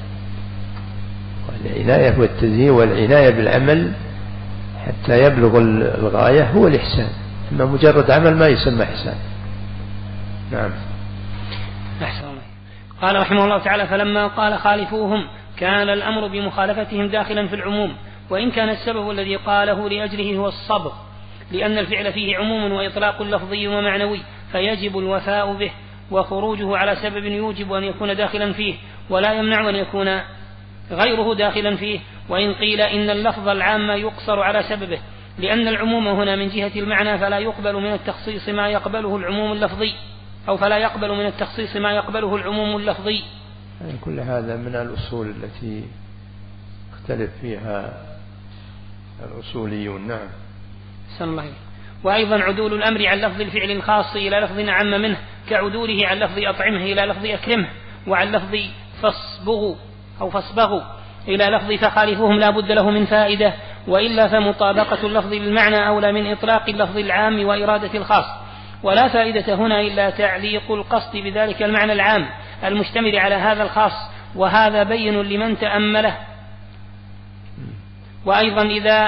والتزيين والعناية بالعمل حتى يبلغ الغاية، هو الإحسان. أما مجرد عمل ما يسمى إحسان. نعم. أحسن الله. قال رحمه الله تعالى: فلما قال خالفوهم كان الأمر بمخالفتهم داخلا في العموم، وإن كان السبب الذي قاله لأجله هو الصبغ، لأن الفعل فيه عموم وإطلاق لفظي ومعنوي، فيجب الوفاء به، وخروجه على سبب يوجب أن يكون داخلا فيه ولا يمنع أن يكون غيره داخلا فيه. وإن قيل إن اللفظ العام يقصر على سببه، لأن العموم هنا من جهة المعنى فلا يقبل من التخصيص ما يقبله العموم اللفظي، أو فلا يقبل من التخصيص ما يقبله العموم اللفظي. يعني كل هذا من الأصول التي اختلف فيها الأصوليون. نعم. سن الله. وأيضا عدول الأمر عن لفظ الفعل الخاص إلى لفظ أعم منه، كعدوله عن لفظ أطعمه إلى لفظ أكرمه، وعن لفظ فاصبغوا إلى لفظ فخالفوهم لا بد له من فائدة، وإلا فمطابقة اللفظ للمعنى أولى من إطلاق اللفظ العام وإرادة الخاص. ولا فائدة هنا إلا تعليق القصد بذلك المعنى العام المشتمل على هذا الخاص، وهذا بين لمن تأمله. وأيضا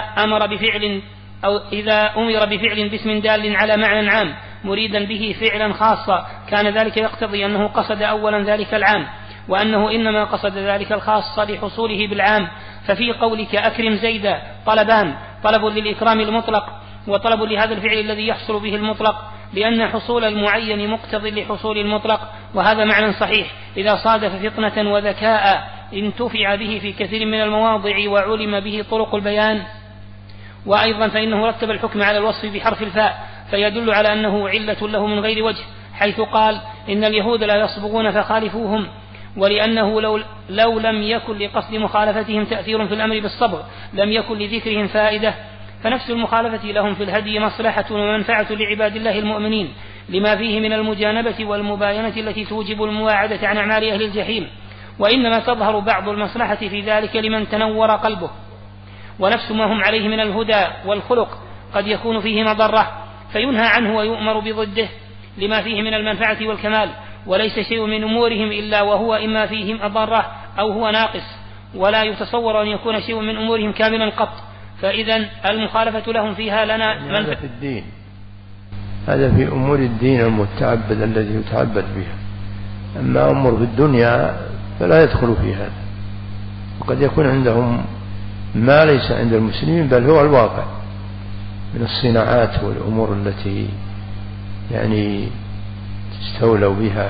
إذا أمر بفعل باسم دال على معنى عام مريدا به فعلا خاصا، كان ذلك يقتضي أنه قصد أولا ذلك العام، وأنه إنما قصد ذلك الخاص لحصوله بالعام. ففي قولك أكرم زيدا طلبان: طلب للإكرام المطلق، وطلب لهذا الفعل الذي يحصل به المطلق، لأن حصول المعين مقتض لحصول المطلق، وهذا معنى صحيح إذا صادف فطنة وذكاء انتفع به في كثير من المواضع وعلم به طرق البيان. وأيضا فإنه رتب الحكم على الوصف بحرف الفاء، فيدل على أنه علة له من غير وجه، حيث قال: إن اليهود لا يصبغون فخالفوهم، ولأنه لو لم يكن لقصد مخالفتهم تأثير في الأمر بالصبغ لم يكن لذكرهم فائدة. فنفس المخالفة لهم في الهدي مصلحة ومنفعة لعباد الله المؤمنين، لما فيه من المجانبة والمباينة التي توجب المواعدة عن أعمال أهل الجحيم، وإنما تظهر بعض المصلحة في ذلك لمن تنور قلبه. ونفس ما هم عليه من الهدى والخلق قد يكون فيه مضرة فينهى عنه ويؤمر بضده لما فيه من المنفعة والكمال، وليس شيء من أمورهم إلا وهو إما فيه مضرة أو هو ناقص، ولا يتصور أن يكون شيء من أمورهم كاملا قط. فإذا المخالفة لهم فيها لنا هذا في الدين، هذا في أمور الدين المتعبد الذي يتعبد بها. أما أمور في الدنيا فلا يدخل في هذا، وقد يكون عندهم ما ليس عند المسلمين بل هو الواقع من الصناعات والأمور التي يعني استولوا بها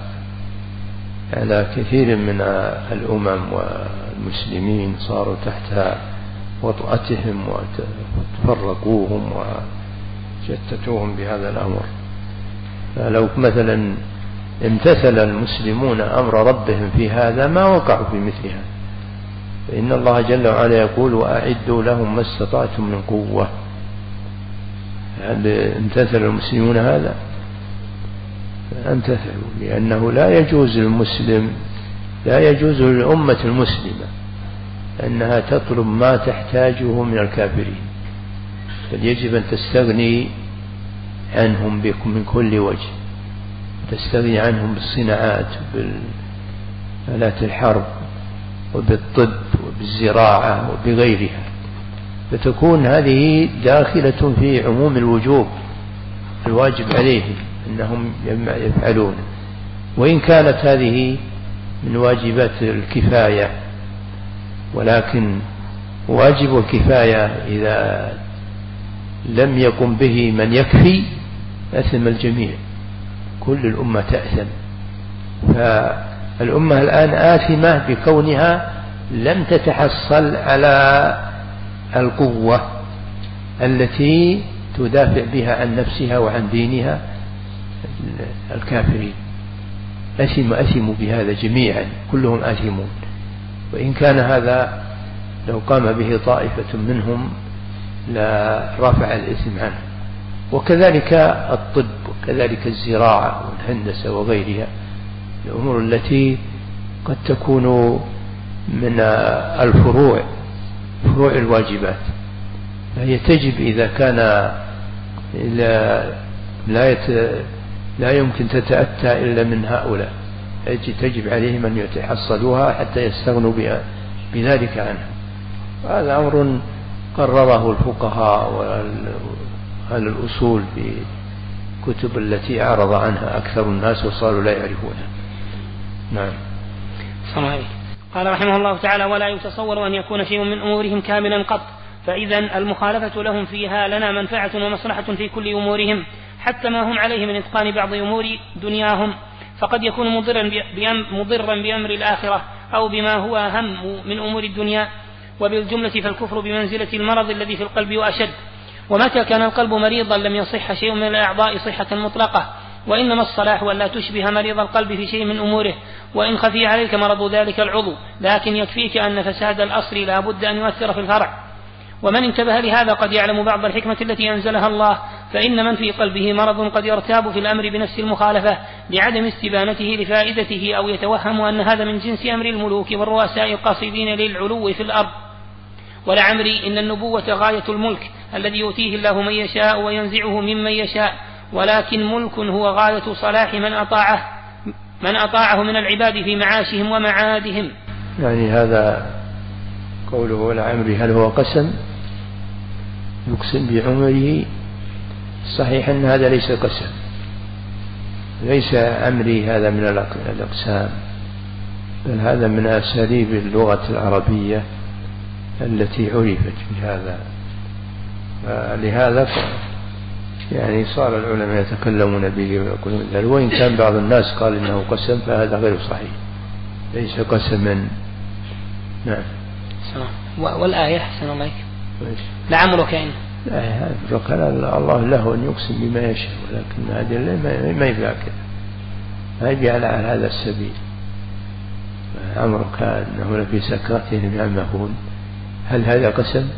على كثير من الأمم، والمسلمين صاروا تحت وطأتهم وتفرقوهم وشتتوهم بهذا الأمر. فلو مثلا امتثل المسلمون أمر ربهم في هذا ما وقعوا في مثل هذا، فإن الله جل وعلا يقول: وأعدوا لهم ما استطعتم من قوة. هل امتثل المسلمون هذا؟ امتثلوا، لأنه لا يجوز للمسلم، لا يجوز للأمة المسلمة أنها تطلب ما تحتاجه من الكافرين، بل يجب أن تستغني عنهم من كل وجه، تستغني عنهم بالصناعات وبالآلات الحرب وبالطب وبالزراعة وبغيرها، فتكون هذه داخلة في عموم الوجوب الواجب عليهم أنهم يفعلون، وإن كانت هذه من واجبات الكفاية، ولكن واجب الكفاية إذا لم يقم به من يكفي أثم الجميع، كل الأمة تأثم. فالأمة الآن آثمة بكونها لم تتحصل على القوة التي تدافع بها عن نفسها وعن دينها. الكافرين أثموا بهذا جميعا، كلهم آثمون، وإن كان هذا لو قام به طائفة منهم لرفع الإثم عنه. وكذلك الطب، وكذلك الزراعة والهندسة وغيرها، الأمور التي قد تكون من الفروع، فروع الواجبات، فهي تجب إذا كان لا يمكن تتأتى إلا من هؤلاء، تجب عليهم أن يتحصلوها حتى يستغنوا بذلك عنها. هذا أمر قرره الفقهاء وأهل الأصول في كتب التي أعرض عنها أكثر الناس وصاروا لا يعرفونها. نعم. صحيح. قال رحمه الله تعالى: ولا يتصور أن يكون شيء من أمورهم كاملا قط، فإذا المخالفة لهم فيها لنا منفعة ومصلحة في كل أمورهم، حتى ما هم عليه من إتقان بعض أمور دنياهم، فقد يكون مضرا بأمر الآخرة أو بما هو أهم من أمور الدنيا. وبالجملة فالكفر بمنزلة المرض الذي في القلب وأشد، ومتى كان القلب مريضا لم يصح شيء من الأعضاء صحة مطلقة، وإنما الصلاح ولا تشبه مريض القلب في شيء من أموره، وإن خفي عليك مرض ذلك العضو، لكن يكفيك أن فساد الأصل لا بد أن يؤثر في الفرع. ومن انتبه لهذا قد يعلم بعض الحكمة التي أنزلها الله، فإن من في قلبه مرض قد يرتاب في الأمر بنفس المخالفة لعدم استبانته لفائدته، أو يتوهم أن هذا من جنس أمر الملوك والرؤساء القاصدين للعلو في الأرض. ولعمري إن النبوة غاية الملك الذي يؤتيه الله من يشاء وينزعه ممن يشاء، ولكن ملك هو غاية صلاح من أطاعه من العباد في معاشهم ومعادهم. يعني هذا قوله ولعمري هل هو قسم يقسم بعمره؟ صحيح أن هذا ليس قسم، ليس عمري هذا من الأقسام، بل هذا من أساليب اللغة العربية التي عرفت بهذا. لهذا يعني صار العلماء يتكلمون به ويقولون ذلك، وإن كان بعض الناس قال إنه قسم فهذا غير صحيح، ليس قسما. نعم. والآية حسن الله لعمرك إن قال الله له أن يقسم بما يشاء، ولكن هذه ما يبقى كذا، ما يبقى على هذا السبيل. عمرك أنه لفي سكرتهم يعمهون، هل هذا قسم؟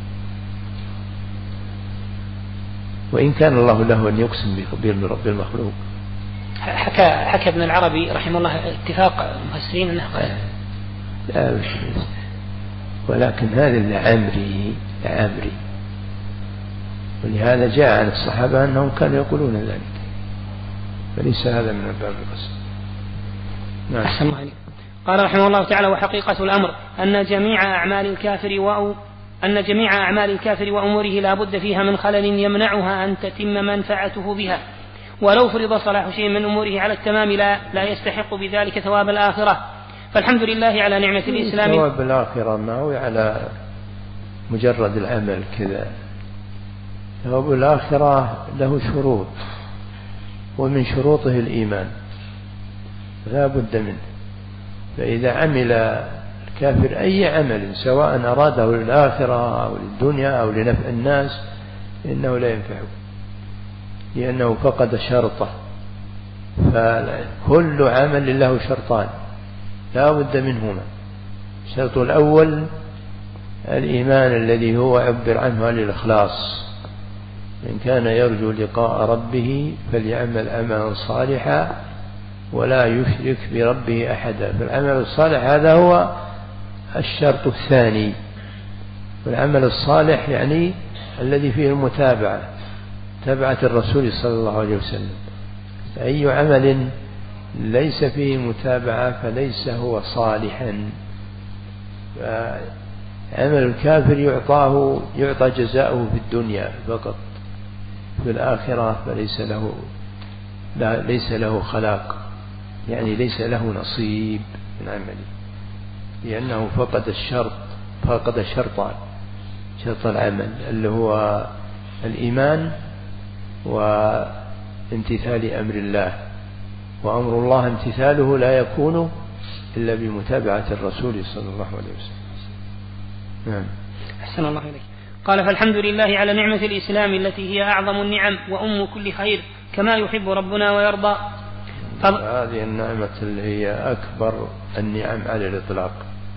وإن كان الله له أن يقسم بالمخلوق. حكى ابن العربي رحمه الله اتفاق المفسرين أنه قسم. لا، ولكن هذا لعمري، ولهذا جاء عن الصحابة أنهم كانوا يقولون ذلك، فليس هذا من باب القسم. نعم. قال رحمه الله تعالى: وحقيقة الأمر أن جميع أعمال الكافر وأموره لا بد فيها من خلل يمنعها أن تتم منفعته بها، ولو فرض صلاح شيء من أموره على التمام لا يستحق بذلك ثواب الآخرة. فالحمد لله على نعمة الإسلام. ثواب الآخرة ما هو على مجرد العمل كذا، ثواب الآخرة له شروط، ومن شروطه الإيمان لا بد منه. فإذا عمل الكافر أي عمل سواء أراده للآخرة أو للدنيا أو لنفع الناس إنه لا ينفعه، لأنه فقد شرطه. فكل عمل له شرطان لا بد منهما. الشرط الأول الإيمان الذي هو عبر عنه الإخلاص، من كان يرجو لقاء ربه فليعمل عملا صالحا ولا يشرك بربه أحدا. فالعمل الصالح هذا هو الشرط الثاني. والعمل الصالح يعني الذي فيه المتابعة، تبعة الرسول صلى الله عليه وسلم. أي عمل ليس فيه متابعة فليس هو صالحا. عمل الكافر يعطى جزاؤه في الدنيا فقط، في الآخرة ليس له خلاق، يعني ليس له نصيب من عمله، لأنه فقد شرطان: شرط العمل اللي هو الإيمان وامتثال أمر الله، وأمر الله امتثاله لا يكون إلا بمتابعة الرسول صلى الله عليه وسلم. نعم. أحسن الله إليك. قال: فالحمد لله على نعمة الإسلام التي هي أعظم النعم وأم كل خير، كما يحب ربنا ويرضى. هذه النعمة اللي هي أكبر النعم على الإطلاق،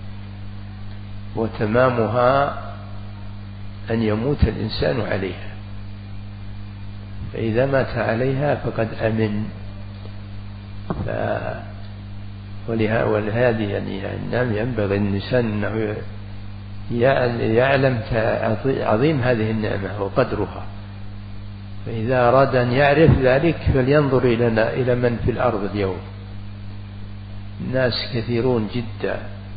وتمامها أن يموت الإنسان عليها، فإذا مات عليها فقد أمن. ولهذه يعني النعم ينبغي الإنسان أنه يعلم عظيم هذه النعمة وقدرها، فإذا أراد أن يعرف ذلك فلينظر إلى من في الأرض اليوم. الناس كثيرون جدا،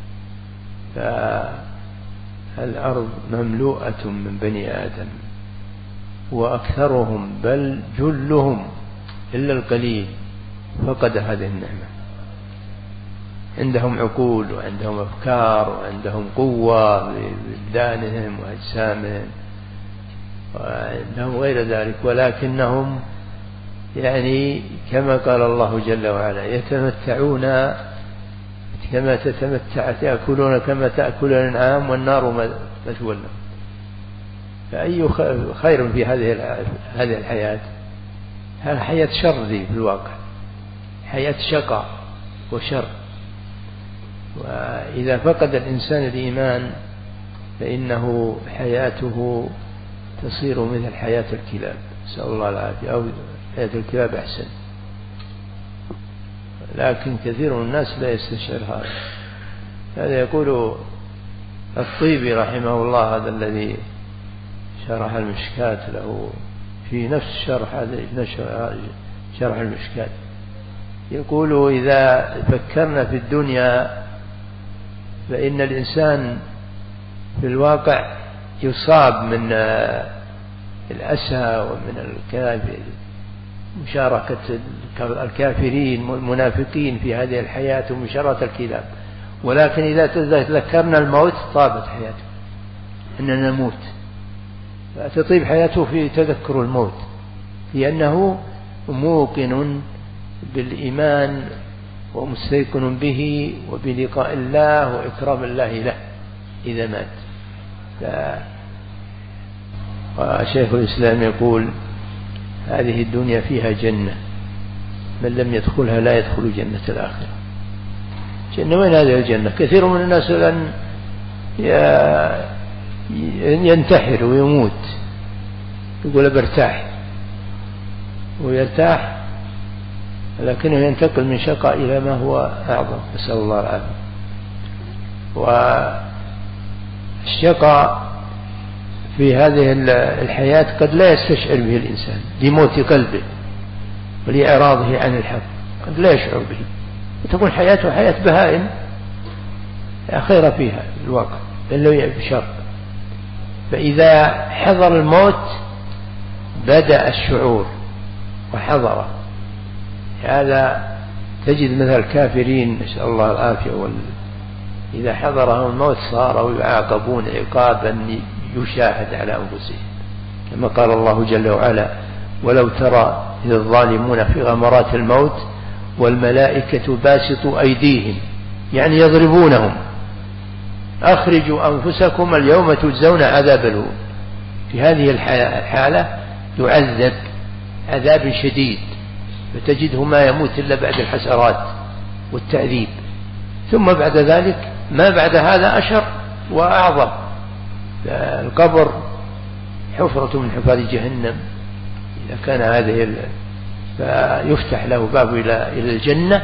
فالأرض مملوءة من بني آدم، وأكثرهم بل جلهم إلا القليل فقد هذه النعمة. عندهم عقول وعندهم أفكار وعندهم قوة ببدانهم وأجسامهم وعندهم غير ذلك، ولكنهم يعني كما قال الله جل وعلا يتمتعون كما يأكلون كما تأكل الأنعام والنار مثوى لهم. فأي خير في هذه الحياة؟ هذه حياة شر في الواقع، حياة شقاء وشر. وإذا فقد الإنسان الإيمان فإنه حياته تصير مثل حياة الكلاب، نسأل الله العافية، أو حياة الكلاب أحسن. لكن كثير من الناس لا يستشعر هذا يقول الطيبي رحمه الله، هذا الذي شرح المشكاة له في نفس شرح المشكاة، يقول إذا فكرنا في الدنيا فإن الإنسان في الواقع يصاب من الأسى ومن مشاركة الكافرين والمنافقين في هذه الحياة ومشاركة الكلاب. ولكن إذا تذكرنا الموت طابت حياته، إننا نموت، فتطيب حياته في تذكر الموت، لأنه موقن بالإيمان ومستيقن به وبلقاء الله وإكرام الله له إذا مات. وشيخ الإسلام يقول هذه الدنيا فيها جنة، من لم يدخلها لا يدخل جنة الآخرة. جنة، وين هذه الجنة؟ كثير من الناس الآن ينتحر ويموت، يقول برتاح، ويرتاح لكنه ينتقل من شقاء إلى ما هو أعظم، نسأل الله العافية. والشقاء في هذه الحياة قد لا يستشعر به الإنسان لموت قلبه ولإعراضه عن الحق، قد لا يشعر به، وتكون حياته حياة بهائم لا خير فيها في الواقع إلا بشر. فإذا حضر الموت بدأ الشعور وحضره. هذا تجد مثل الكافرين نسأل الله العافية، إذا حضرهم الموت صاروا يعاقبون عقابا يشاهد على أنفسهم، كما قال الله جل وعلا ولو ترى إذ الظالمون في غمرات الموت والملائكة باسطوا أيديهم، يعني يضربونهم، أخرجوا أنفسكم اليوم تجزون عذاب الهون. في هذه الحالة يعذب عذاب شديد، فتجده ما يموت إلا بعد الحسرات والتعذيب، ثم بعد ذلك ما بعد هذا أشر وأعظم. القبر حفرة من حفار جهنم إذا كان هذا، فيفتح له باب إلى الجنة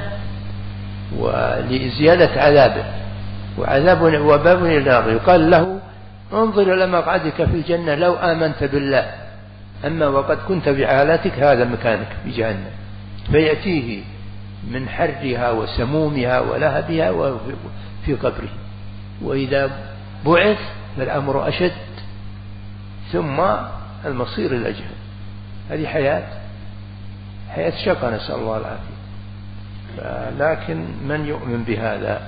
ولزيادة عذابه، وباب إلى النار. يقال له انظر إلى مقعدك في الجنة لو آمنت بالله، أما وقد كنت بعالاتك هذا مكانك في جهنم، فيأتيه من حرها وسمومها ولهبها في قبره. وإذا بعث فالأمر أشد، ثم المصير إلى جهنم. هذه حياة شقة، نسأل الله العافية. لكن من يؤمن بهذا؟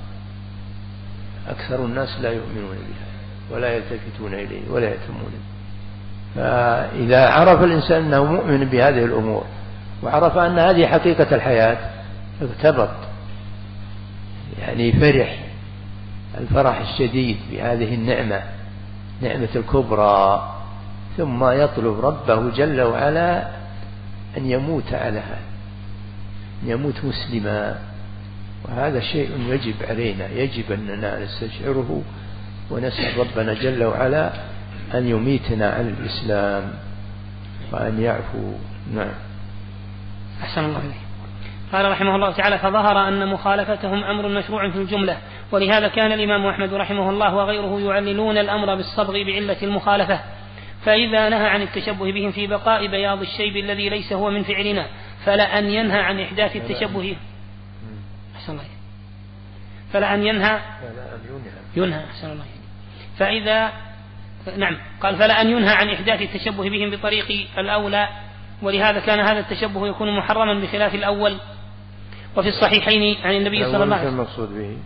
أكثر الناس لا يؤمنون بها ولا يلتفتون إليه ولا يهتمون. فإذا عرف الإنسان أنه مؤمن بهذه الأمور وعرف أن هذه حقيقة الحياة ارتبط، يعني فرح الفرح الشديد بهذه النعمة الكبرى، ثم يطلب ربه جل وعلا أن يموت على هذا، أن يموت مسلما. وهذا شيء يجب علينا، يجب أننا نستشعره ونسأل ربنا جل وعلا أن يميتنا على الإسلام وأن يعفو. نعم. أحسن الله إليك. قال رحمه الله تعالى فظهر أن مخالفتهم أمر مشروع في الجملة، ولهذا كان الإمام أحمد رحمه الله وغيره يعللون الأمر بالصبغ بعلة المخالفة، فإذا نهى عن التشبه بهم في بقاء بياض الشيب الذي ليس هو من فعلنا فلا أن ينهى عن إحداث التشبه. أحسن الله. فلا أن ينهى أحسن الله. فإذا نعم قال فلا أن ينهى عن إحداث التشبه بهم بطريق الأولى، ولهذا كان هذا التشبه يكون محرما بخلاف الأول. وفي الصحيحين عن النبي صلى الله عليه وسلم. المقصود به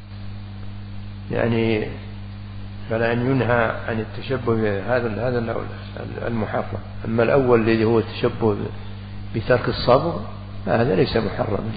يعني فلا أن ينهى عن التشبه هذا النوع المحرم. أما الأول الذي هو التشبه بترك الصبر هذا ليس محرما.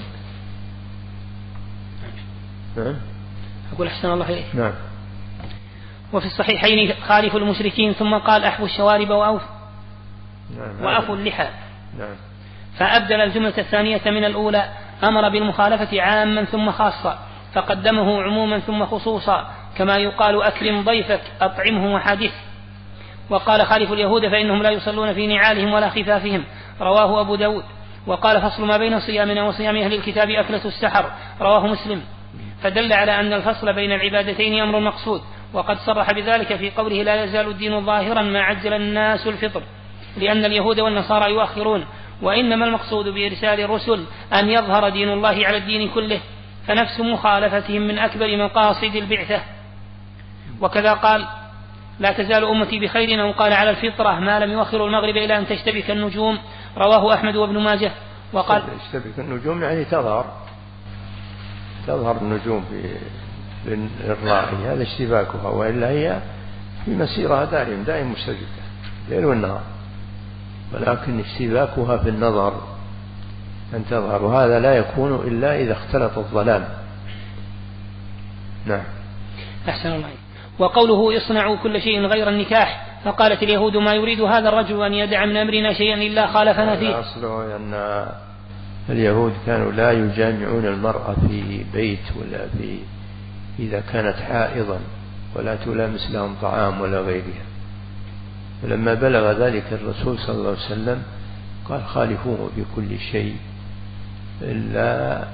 نعم. أقول أحسن الله إليك. نعم. وفي الصحيحين خالف المشركين ثم قال أحفوا الشوارب وأفوا اللحى. نعم. فأبدل الجملة الثانية من الأولى، أمر بالمخالفة عاما ثم خاصة، فقدمه عموما ثم خصوصا، كما يقال أكرم ضيفك أطعمه وحادث. وقال خالف اليهود فإنهم لا يصلون في نعالهم ولا خفافهم، رواه أبو داود. وقال فصل ما بين صيامنا وصيام أهل الكتاب أكلة السحر، رواه مسلم. فدل على أن الفصل بين العبادتين أمر مقصود، وقد صرح بذلك في قوله لا يزال الدين ظاهرا ما عجل الناس الفطر، لأن اليهود والنصارى يؤخرون، وإنما المقصود بإرسال الرسل أن يظهر دين الله على الدين كله، فنفس مخالفتهم من أكبر مقاصد البعثة. وكذا قال لا تزال أمتي بخير، أو قال على الفطرة ما لم يؤخر المغرب إلى أن تشتبك النجوم، رواه أحمد وابن ماجه. وقال تشتبك النجوم يعني تظهر النجوم في الرائي، هذا اشتباكها، وإلا هي في مسيرها دائم مشتبكة ليل والنهار، ولكن اشتباكها في النظر أن تظهر، وهذا لا يكون إلا إذا اختلط الظلام. نعم. أحسن الله. وقوله اصنعوا كل شيء غير النكاح، فقالت اليهود ما يريد هذا الرجل أن يدع من أمرنا شيئا إلا خالفنا فيه. أصله أن اليهود كانوا لا يجامعون المرأة في بيت ولا إذا كانت حائضا، ولا تلامس لهم طعام ولا غيرها. فلما بلغ ذلك الرسول صلى الله عليه وسلم قال خالفوه بكل شيء إلا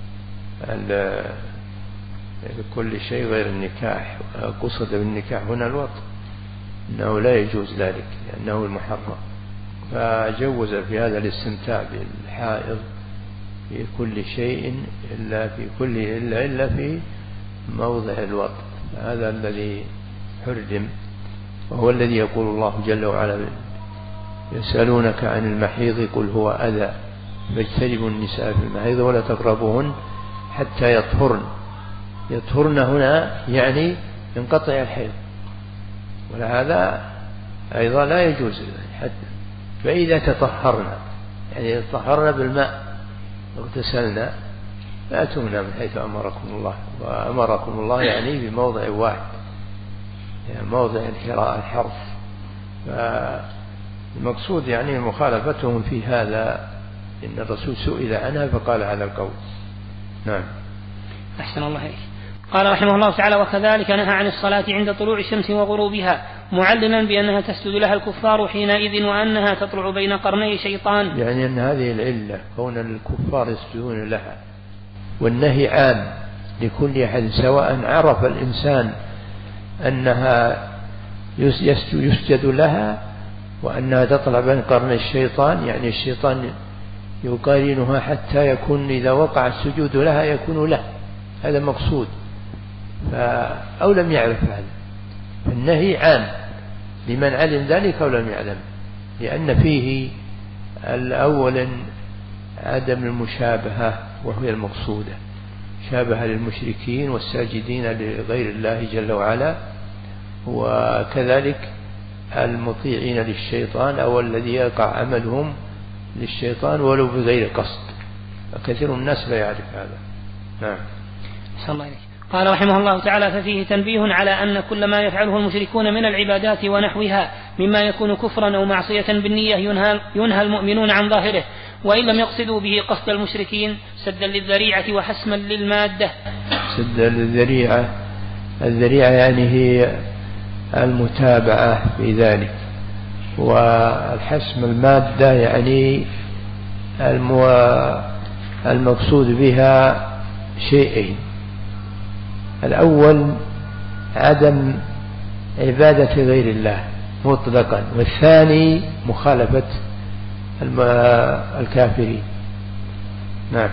كل شيء غير النكاح. قصد بالنكاح هنا الوطء، إنه لا يجوز ذلك لأنه المحرم، فجوز في هذا الاستمتاع بالحائض في كل شيء إلا في موضع الوطء. هذا الذي حرم، وهو الذي يقول الله جل وعلا يسألونك عن المحيض قل هو أذى فاجتنبوا النساء في المحيض ولا تقربوهن حتى يطهرن هنا يعني ينقطع الحيض، ولهذا أيضا لا يجوز حتى. فإذا تطهرنا يعني تطهرنا بالماء واغتسلنا فأتونا من حيث أمركم الله، وأمركم الله يعني بموضع واحد، يعني موضع الحرف. فالمقصود يعني مخالفتهم في هذا، إن الرسول سئل عنها فقال على القول. نعم. أحسن الله إليك. قال رحمه الله تعالى وكذلك نهى عن الصلاة عند طلوع الشمس وغروبها، معللا بأنها تسجد لها الكفار حينئذ، وأنها تطلع بين قرني شيطان. يعني أن هذه العلة كون الكفار يسجدون لها، والنهي عام لكل أحد، سواء عرف الإنسان أنها يسجد لها وأنها تطلع بين قرني الشيطان، يعني الشيطان يقارنها حتى يكون إذا وقع السجود لها يكون له، هذا مقصود، أو لم يعرف هذا. النهي عام لمن علم ذلك أو لم يعلم، لأن فيه الأول عدم المشابهة وهي المقصودة، شابه للمشركين والساجدين لغير الله جل وعلا، وكذلك المطيعين للشيطان أو الذي يقع عملهم للشيطان ولو بغير قصد، كثير من الناس لا يعرف هذا. نعم. صلى الله عليه. قال رحمه الله تعالى ففيه تنبيه على أن كل ما يفعله المشركون من العبادات ونحوها مما يكون كفرا أو معصية بالنية ينهى المؤمنون عن ظاهره، وإن لم يقصدوا به قصد المشركين سدا للذريعة وحسما للمادة. سدا للذريعة، الذريعة يعني هي المتابعة في ذلك، والحسم المادة يعني المقصود بها شيئين: الأول عدم عبادة غير الله مطلقا، والثاني مخالفة الكافرين. نعم.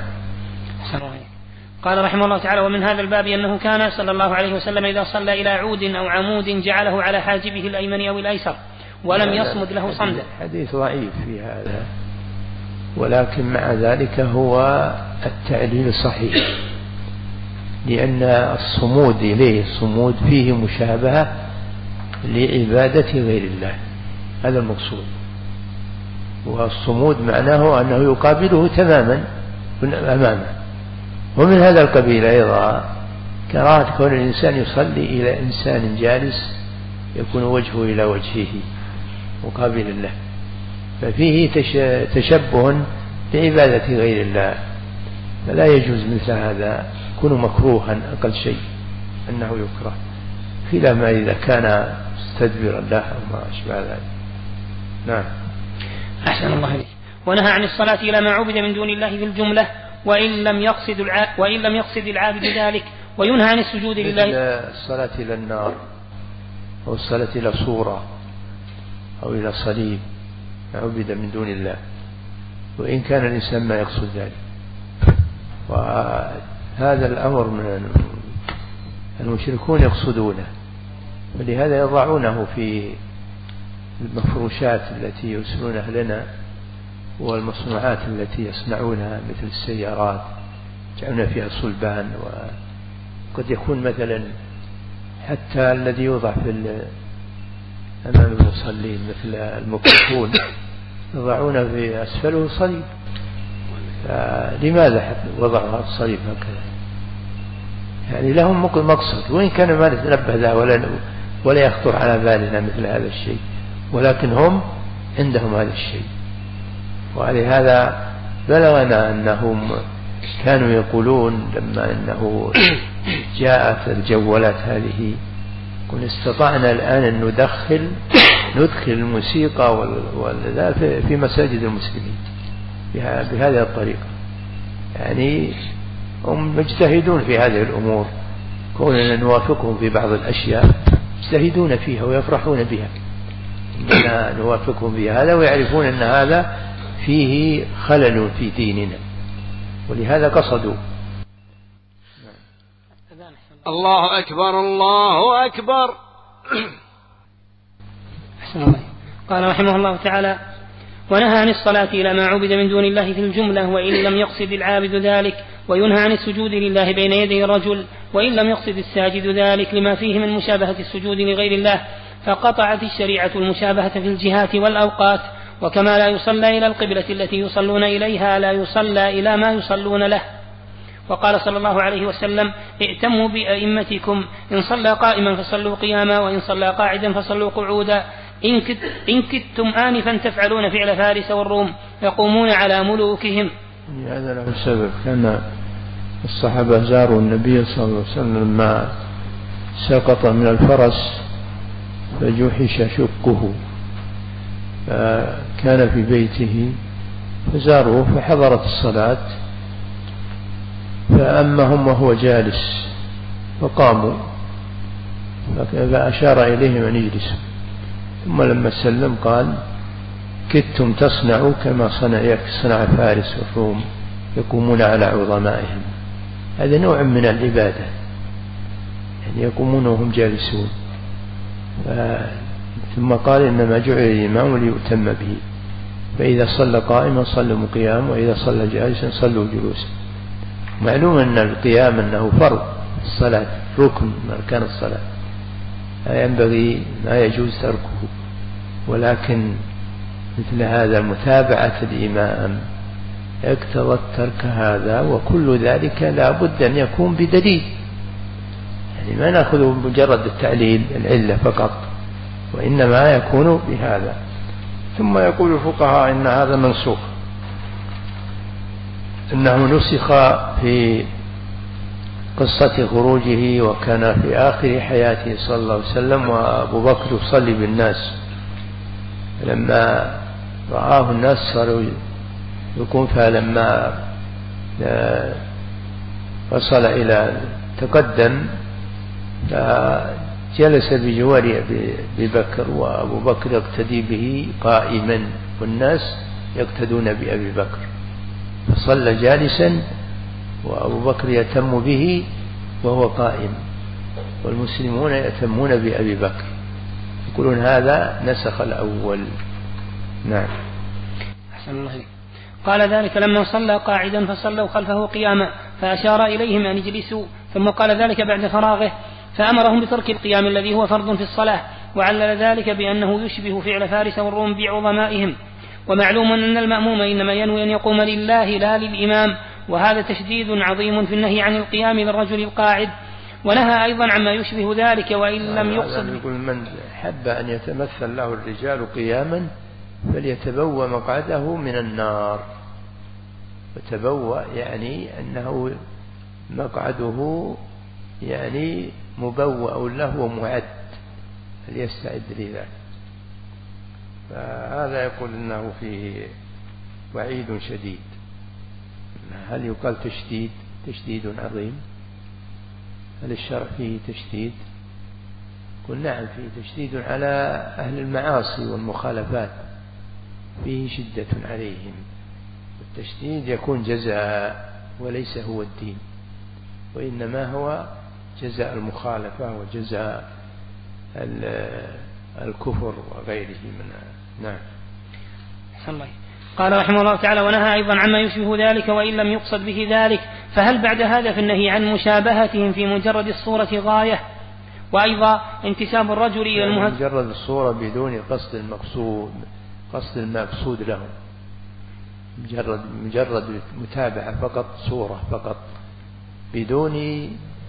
قال رحمه الله تعالى ومن هذا الباب أنه كان صلى الله عليه وسلم إذا صلى إلى عود أو عمود جعله على حاجبه الأيمن أو الأيسر ولم يصمد له صمدا. حديث ضعيف في هذا، ولكن مع ذلك هو التعليل صحيح، لأن الصمود إليه الصمود فيه مشابهة لعبادة غير الله، هذا المقصود. والصمود معناه أنه يقابله تماما أمامه. ومن هذا القبيل أيضا كراهة كون الإنسان يصلي إلى إنسان جالس يكون وجهه إلى وجهه مقابل الله، ففيه تشبه بعبادة غير الله، فلا يجوز مثل هذا، يكون مكروها أقل شيء أنه يكره، خلاف ما إذا كان مستدبرا له أو ما أشبه ذلك. نعم. أحسن الله إليك. ونهى عن الصلاة إلى ما عبد من دون الله في الجملة وإن لم يقصد العابد ذلك، وينهى عن السجود لله. الصلاة إلى النار أو الصلاة إلى صورة أو إلى صليب عبد من دون الله، وإن كان الإنسان ما يقصد ذلك. وهذا الأمر من المشركون يقصدونه، ولهذا يضعونه في المفروشات التي يرسلونها لنا والمصنوعات التي يصنعونها مثل السيارات يجعلون فيها صلبان، وقد يكون مثلا حتى الذي يوضع في أمام المصلين مثل الميكروفون يضعون في أسفله صليب. لماذا وضعوا الصليب هكذا؟ يعني لهم مقصد، وإن كان ما نتنبه له ولا يخطر على بالنا مثل هذا الشيء، ولكن هم عندهم هذا الشيء. ولهذا بلغنا أنهم كانوا يقولون لما أنه جاءت الجوالات هذه قل استطعنا الآن أن ندخل الموسيقى والذا في مساجد المسلمين بهذه الطريقة. يعني هم مجتهدون في هذه الأمور، كوننا نوافقهم في بعض الأشياء يجتهدون فيها ويفرحون بها، إننا نوافقهم بهذا ويعرفون أن هذا فيه خلل في ديننا، ولهذا قصدوا. الله أكبر الله أكبر. قال رحمه الله تعالى: ونهى عن الصلاة إلى ما عبد من دون الله في الجملة وإن لم يقصد العابد ذلك، وينهى عن السجود لله بين يدي الرجل وإن لم يقصد الساجد ذلك لما فيه من مشابهة السجود لغير الله، فقطعت الشريعة المشابهة في الجهات والأوقات. وكما لا يصلى إلى القبلة التي يصلون إليها لا يصلى إلى ما يصلون له. وقال صلى الله عليه وسلم: ائتموا بأئمتكم، إن صلى قائما فصلوا قياما، وإن صلى قاعدا فصلوا قعودا، إن كدتم آنفا تفعلون فعل فارس والروم يقومون على ملوكهم. هذا له سبب، كان الصحابة زاروا النبي صلى الله عليه وسلم لما سقط من الفرس فجحش شقه، فكان في بيته فزاروه فحضرت الصلاة فأمهم وهو جالس فقاموا فأشار إليهم أن يجلسوا، ثم لما سلم قال: كدتم تصنعوا كما صنع فارس والروم يقومون على عظمائهم. هذا نوع من العبادة، يعني يقومون وهم جالسون. ثم قال: إنما جعل الإمام ليؤتم به، فإذا صلى قائما صلوا قيام، وإذا صلى جالسا صلوا جلوسا. معلوم أن القيام أنه فرض الصلاة، ركن من أركان الصلاة، لا ينبغي ما يجوز تركه، ولكن مثل هذا متابعة الإمام اقتضت ترك هذا، وكل ذلك لا بد أن يكون بدليل، يعني ما نأخذه بمجرد التعليل العلة فقط، وإنما يكون بهذا. ثم يقول الفقهاء إن هذا منسوخ، إنه نسخ في قصة خروجه، وكان في آخر حياته صلى الله عليه وسلم وأبو بكر يصلي بالناس، لما رآه الناس صاروا يقوم، فلما وصل إلى تقدم فجلس بجوار أبي بكر، وأبو بكر يقتدي به قائما والناس يقتدون بأبي بكر، فصلى جالسا وأبو بكر يتم به وهو قائم، والمسلمون يتمون بأبي بكر، يقولون هذا نسخ الأول. نعم. أحسن الله إليك. قال ذلك لما صلى قاعدا فصلوا خلفه قياما فأشار إليهم أن يجلسوا، ثم قال ذلك بعد فراغه فأمرهم بترك القيام الذي هو فرض في الصلاة، وعلل ذلك بأنه يشبه فعل فارس والروم بعظمائهم. ومعلوم أن المأموم إنما ينوي أن يقوم لله لا للإمام، وهذا تشديد عظيم في النهي عن القيام للرجل القاعد. ونهى أيضا عما يشبه ذلك وإن لم يقصد. يقول من حب أن يتمثل له الرجال قياما فليتبوأ مقعده من النار. وتبوأ يعني أنه مقعده يعني مبوأ له ومعد، فليستعد لذلك. فهذا يقول إنه فيه وعيد شديد. هل يقال تشديد عظيم؟ هل الشرع فيه تشديد؟ قل نعم فيه تشديد على أهل المعاصي والمخالفات، فيه شدة عليهم. التشديد يكون جزاء وليس هو الدين، وإنما هو جزاء المخالفة وجزاء الكفر وغيره من. نعم. قال رحمه الله تعالى: ونهى أيضا عما يشبه ذلك وإن لم يقصد به ذلك. فهل بعد هذا في النهي عن مشابهتهم في مجرد الصورة غاية؟ وأيضا انتساب الرجل إلى مجرد الصورة بدون قصد المقصود لهم، مجرد متابعة فقط، صورة فقط بدون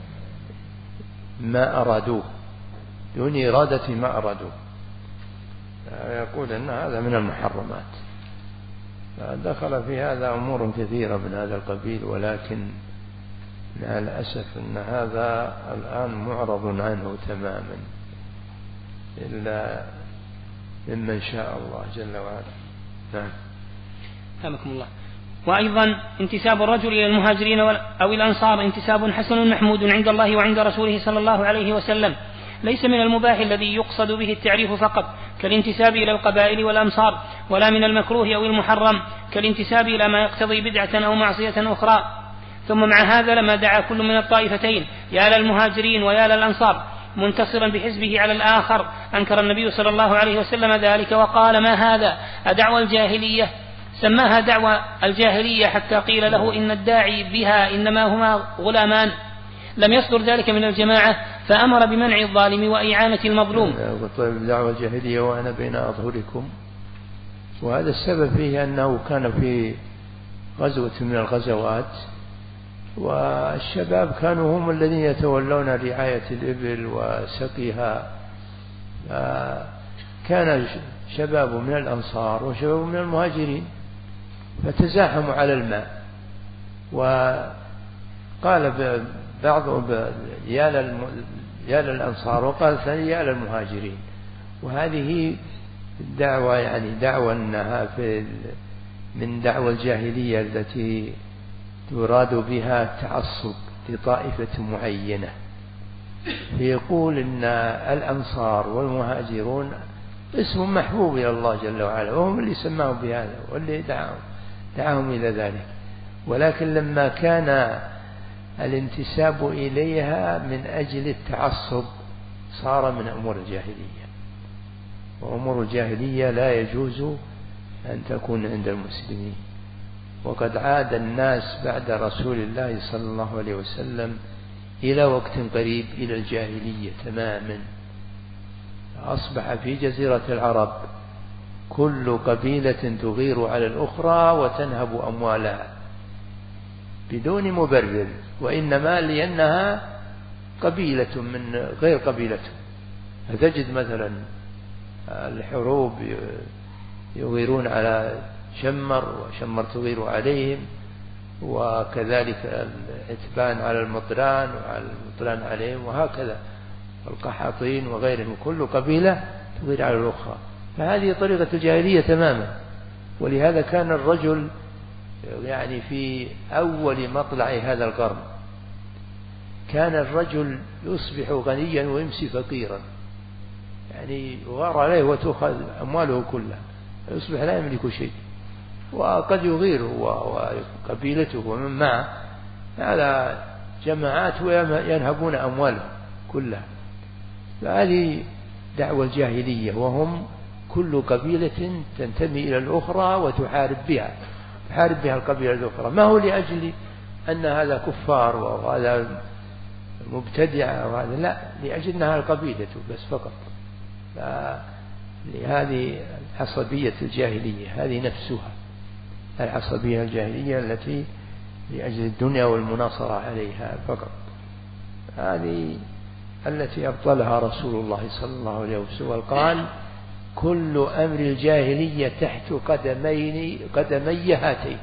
ما أرادوه، دون إرادة ما أرادوه. يقول أن هذا من المحرمات. دخل في هذا أمور كثيرة من هذا القبيل، ولكن مع الأسف أن هذا الآن معرض عنه تماما إلا ممن شاء الله جل وعلا. نعم. رحمكم الله. وأيضا انتساب الرجل إلى المهاجرين أو الأنصار انتساب حسن محمود عند الله وعند رسوله صلى الله عليه وسلم، ليس من المباح الذي يقصد به التعريف فقط كالانتساب إلى القبائل والأمصار، ولا من المكروه أو المحرم كالانتساب إلى ما يقتضي بدعة أو معصية أخرى. ثم مع هذا لما دعا كل من الطائفتين يا للمهاجرين ويا للأنصار منتصرا بحزبه على الآخر، أنكر النبي صلى الله عليه وسلم ذلك وقال: ما هذا أدعوى الجاهلية؟ سماها دعوى الجاهلية حتى قيل له إن الداعي بها إنما هما غلامان. لم يصدر ذلك من الجماعة فأمر بمنع الظالم وإعانة المظلوم. طيب دعوى الجاهلية وأنا بين أظهركم، وهذا السبب فيه أنه كان في غزوة من الغزوات والشباب كانوا هم الذين يتولون رعاية الإبل وسقيها، كان شباب من الأنصار وشباب من المهاجرين فتزاحموا على الماء، وقال بعضهم يا للأنصار وقال الثاني يا للمهاجرين. وهذه دعوة يعني دعوة أنها من دعوة الجاهلية التي يراد بها تعصب لطائفة معينة. فيقول إن الأنصار والمهاجرون اسم محبوب إلى الله جل وعلا، وهم اللي سماهم بهذا واللي دعاهم إلى ذلك. ولكن لما كان الانتساب إليها من أجل التعصب صار من أمور الجاهلية، وأمور الجاهلية لا يجوز أن تكون عند المسلمين. وقد عاد الناس بعد رسول الله صلى الله عليه وسلم إلى وقت قريب إلى الجاهلية تماما. أصبح في جزيرة العرب كل قبيلة تغير على الأخرى وتنهب أموالها بدون مبرر، وإنما لأنها قبيلة من غير قبيلته. فتجد مثلا الحروب يغيرون على شمر وشمر تغير عليهم، وكذلك العتبان على المطران وعلى المطران عليهم، وهكذا القحاطين وغيرهم، كل قبيلة تغير على الأخرى. فهذه طريقة الجاهلية تماما. ولهذا كان الرجل يعني في أول مطلع هذا القرن كان الرجل يصبح غنيا ويمسي فقيرا، يعني يغار عليه وتأخذ أمواله كلها، يصبح لا يملك شيء، وقد يغيره وقبيلته ومن معه على جماعات وينهبون أمواله كلها. فهذه دعوة الجاهلية، وهم كل قبيلة تنتمي إلى الأخرى وتحارب بها يحارب بها القبيلة الأخرى، ما هو لأجل أن هذا كفار وهذا مبتدع وهذا، لا، لأجل أنها القبيلة بس فقط. لهذه العصبية الجاهلية، هذه نفسها العصبية الجاهلية التي لأجل الدنيا والمناصرة عليها فقط، هذه التي أبطلها رسول الله صلى الله عليه وسلم، قال كل أمر الجاهلية تحت قدمي هاتين.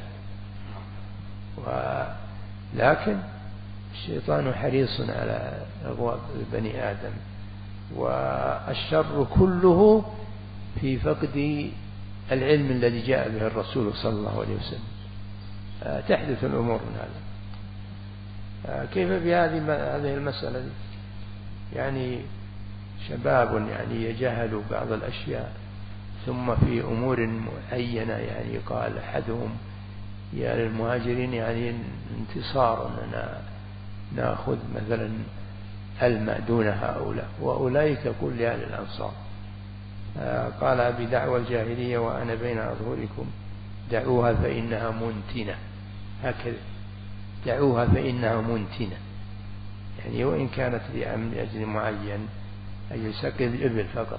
ولكن الشيطان حريص على أغواء بني آدم، والشر كله في فقد العلم الذي جاء به الرسول صلى الله عليه وسلم. تحدث الأمور من هذا. كيف بهذه المسألة دي؟ يعني شباب يعني يجهلوا بعض الأشياء، ثم في أمور معينة يعني قال أحدهم يا للمهاجرين يعني انتصار أننا نأخذ مثلا الماء دون هؤلاء، وأولئك كل أهل الأنصار. قال بدعوى الجاهلية وأنا بين أظهركم دعوها فإنها منتنة، هكذا دعوها فإنها منتنة، يعني وإن كانت لأجل معين أي يسقي الإبل فقط.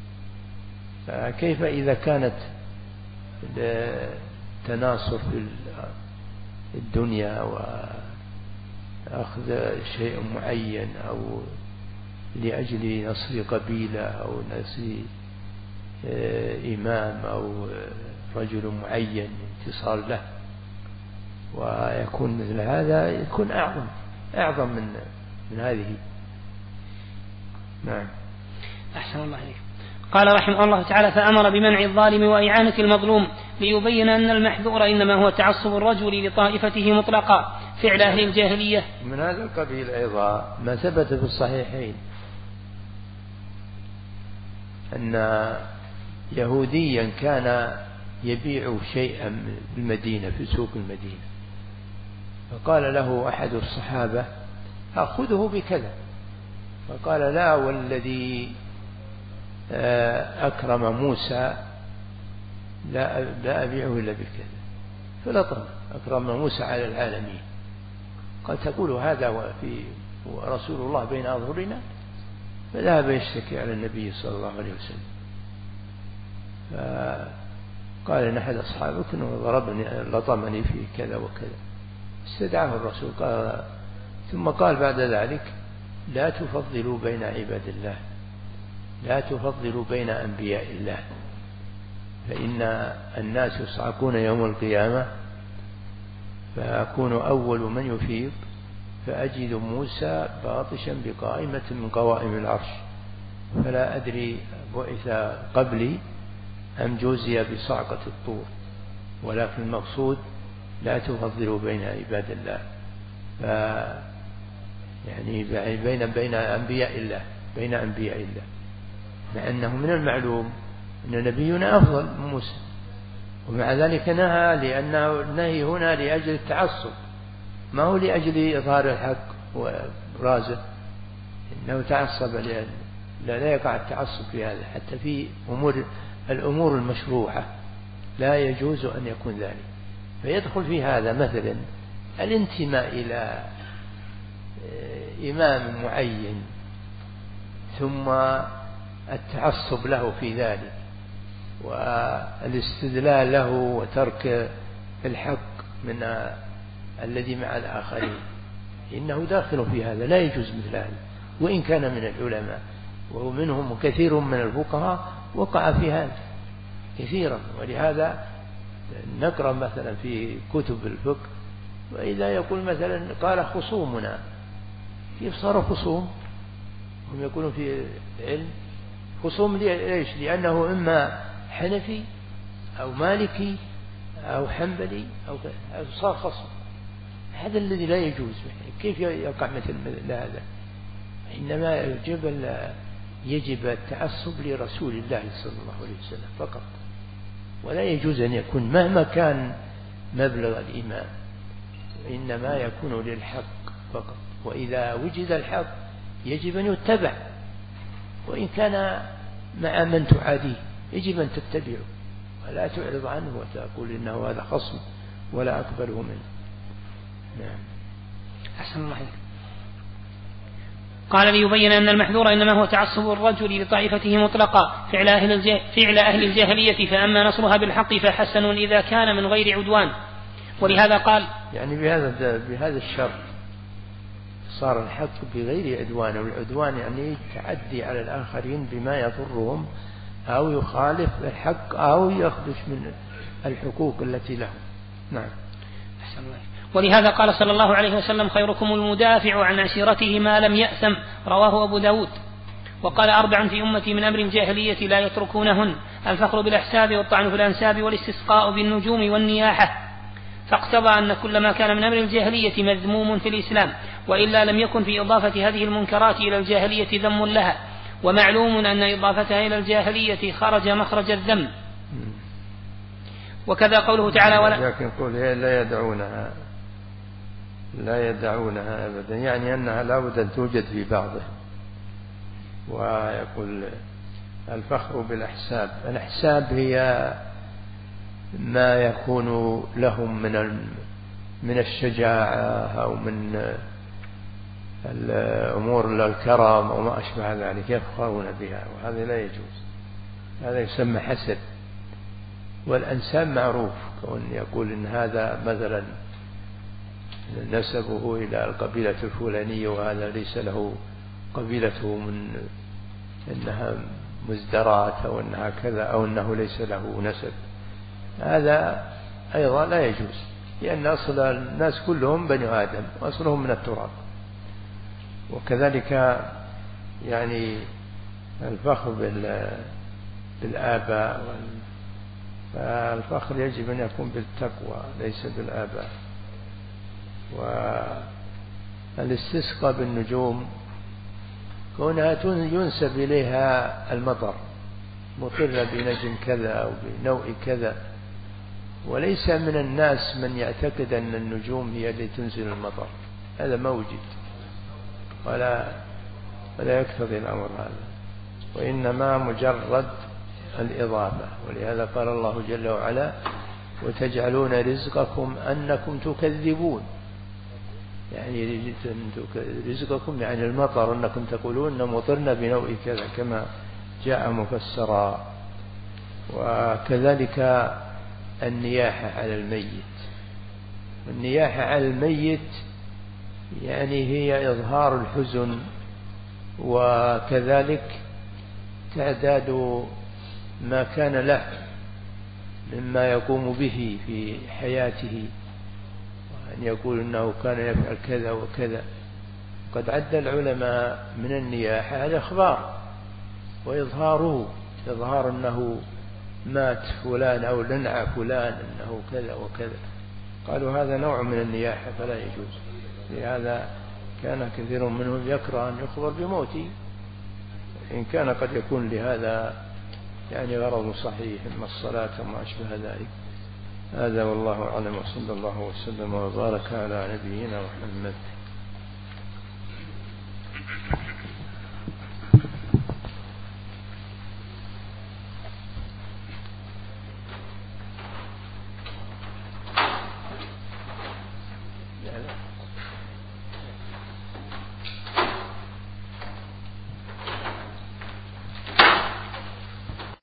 فكيف إذا كانت التناصر في الدنيا وأخذ شيء معين أو لأجل نصر قبيلة أو نصر إمام أو رجل معين انتصار له، ويكون مثل هذا يكون أعظم من هذه. نعم. أحسن الله عليك. قال رحمه الله تعالى فأمر بمنع الظالم وإعانة المظلوم ليبين أن المحذور إنما هو تعصب الرجل لطائفته مطلقا فعل أهل الجاهلية. من هذا القبيل أيضا ما ثبت في الصحيحين أن يهوديا كان يبيع شيئا بالمدينة في سوق المدينة، فقال له أحد الصحابة أخذه بكذا، فقال لا والذي أكرم موسى لا أبيعه إلا بكذا، فلطم أكرم موسى على العالمين. قال تقول هذا ورسول الله بين أظهرنا؟ فذهب يشتكي على النبي صلى الله عليه وسلم، فقال إن أحد أصحابك ضربني لطمني في كذا وكذا، استدعاه الرسول ثم قال بعد ذلك لا تفضلوا بين عباد الله، لا تفضلوا بين أنبياء الله، فإن الناس يصعقون يوم القيامة فأكون أول من يفيض فأجد موسى باطشا بقائمة من قوائم العرش، فلا أدري بعث قبلي أم جوزي بصعقة الطور، ولكن المقصود لا تفضلوا بين عباد الله، يعني بين أنبياء الله، بين أنبياء الله، مع أنه من المعلوم أن نبينا أفضل من موسى، ومع ذلك نهى، لأنه النهي هنا لأجل التعصب، ما هو لأجل إظهار الحق وإبرازه، إنه تعصب لا يقع التعصب في هذا، حتى في الأمور المشروعة لا يجوز أن يكون ذلك. فيدخل في هذا مثلا الانتماء إلى إمام معين ثم التعصب له في ذلك والاستدلال له وترك الحق من الذي مع الآخرين، إنه داخل في هذا، لا يجوز مثل هذا، وإن كان من العلماء ومنهم كثير من الفقهاء وقع في هذا كثيرا. ولهذا نقرأ مثلا في كتب الفقه وإذا يقول مثلا قال خصومنا، كيف صار خصوم؟ هم يقولون في علم خصوم ليش؟ لأنه إما حنفي أو مالكي أو حنبلي أو صار خصم، هذا الذي لا يجوز. كيف يقع مثل هذا؟ إنما يجب التعصب لرسول الله صلى الله عليه وسلم فقط، ولا يجوز أن يكون مهما كان مبلغ الإيمان، إنما يكون للحق فقط، وإذا وجد الحق يجب أن يتبع، وإن كان مع من تعاديه يجب أن تتبعه ولا تعرض عنه وتقول إنه هذا خصم ولا أقبله منه. نعم. أحسن الله عليك. قال ليبين أن المحذور إنما هو تعصب الرجل لطائفته مطلقا فعل أهل الجاهلية، فأما نصرها بالحق فحسن إذا كان من غير عدوان. ولهذا قال يعني بهذا الشرط صار الحق بغير عدوان، والعدوان يعني تعدي على الآخرين بما يضرهم أو يخالف الحق أو يخدش من الحقوق التي لهم. نعم. أحسن الله. ولهذا قال صلى الله عليه وسلم خيركم المدافع عن عشيرته ما لم يأثم، رواه أبو داود. وقال 4 في أمتي من أمر الجاهلية لا يتركونهن: الفخر بالأحساب، والطعن في الأنساب، والاستسقاء بالنجوم، والنياحة. فاقتضى أن كل ما كان من أمر الجاهلية مذموم في الإسلام، وإلا لم يكن في إضافة هذه المنكرات إلى الجاهلية ذم لها، ومعلوم أن إضافتها إلى الجاهلية خرج مخرج الذم. وكذا قوله تعالى لكن قول لا يدعونها أبدا، يعني أنها لا بد أن توجد في بعضه. ويقول الفخر بالأحساب، الأحساب هي ما يكون لهم من الشجاعة أو من الأمور الكرم أو ما أشبه ذلك، يفخرون بها، وهذا لا يجوز، هذا يسمى حسد. والأنساب معروف، كون يقول إن هذا مثلا نسبه إلى القبيلة الفلانية وهذا ليس له قبيلته من إنها مزدرات أو إنها كذا أو إنه ليس له نسب، هذا أيضا لا يجوز، لأن أصل الناس كلهم بني آدم وأصلهم من التراب. وكذلك يعني الفخر بالآباء، فالفخر يجب أن يكون بالتقوى ليس بالآباء. والاستسقاء بالنجوم كونها ينسب إليها المطر، مطر بنجم كذا أو بنوع كذا، وليس من الناس من يعتقد أن النجوم هي التي تنزل المطر، هذا موجود ولا يقتضي الأمر هذا، وإنما مجرد الإضافة. ولهذا قال الله جل وعلا: وتجعلون رزقكم أنكم تكذبون، يعني رزقكم يعني المطر، أنكم تقولون مطرنا بنوع كذا كما جاء مفسرا. وكذلك النياحة على الميت، والنياحة على الميت يعني هي إظهار الحزن، وكذلك تعداد ما كان له مما يقوم به في حياته، وأن يقول إنه كان يفعل كذا وكذا. قد عد العلماء من النياحة الإخبار وإظهاره، إظهار أنه مات فلان أو لنع فلان أنه كذا وكذا، قالوا هذا نوع من النياحة فلا يجوز. لهذا كان كثير منهم يكره أن يخبر بموته، إن كان قد يكون لهذا يعني غرض صحيح من الصلاة وما أشبه ذلك. هذا والله أعلم، وصلى الله وسلم وبارك على نبينا محمد.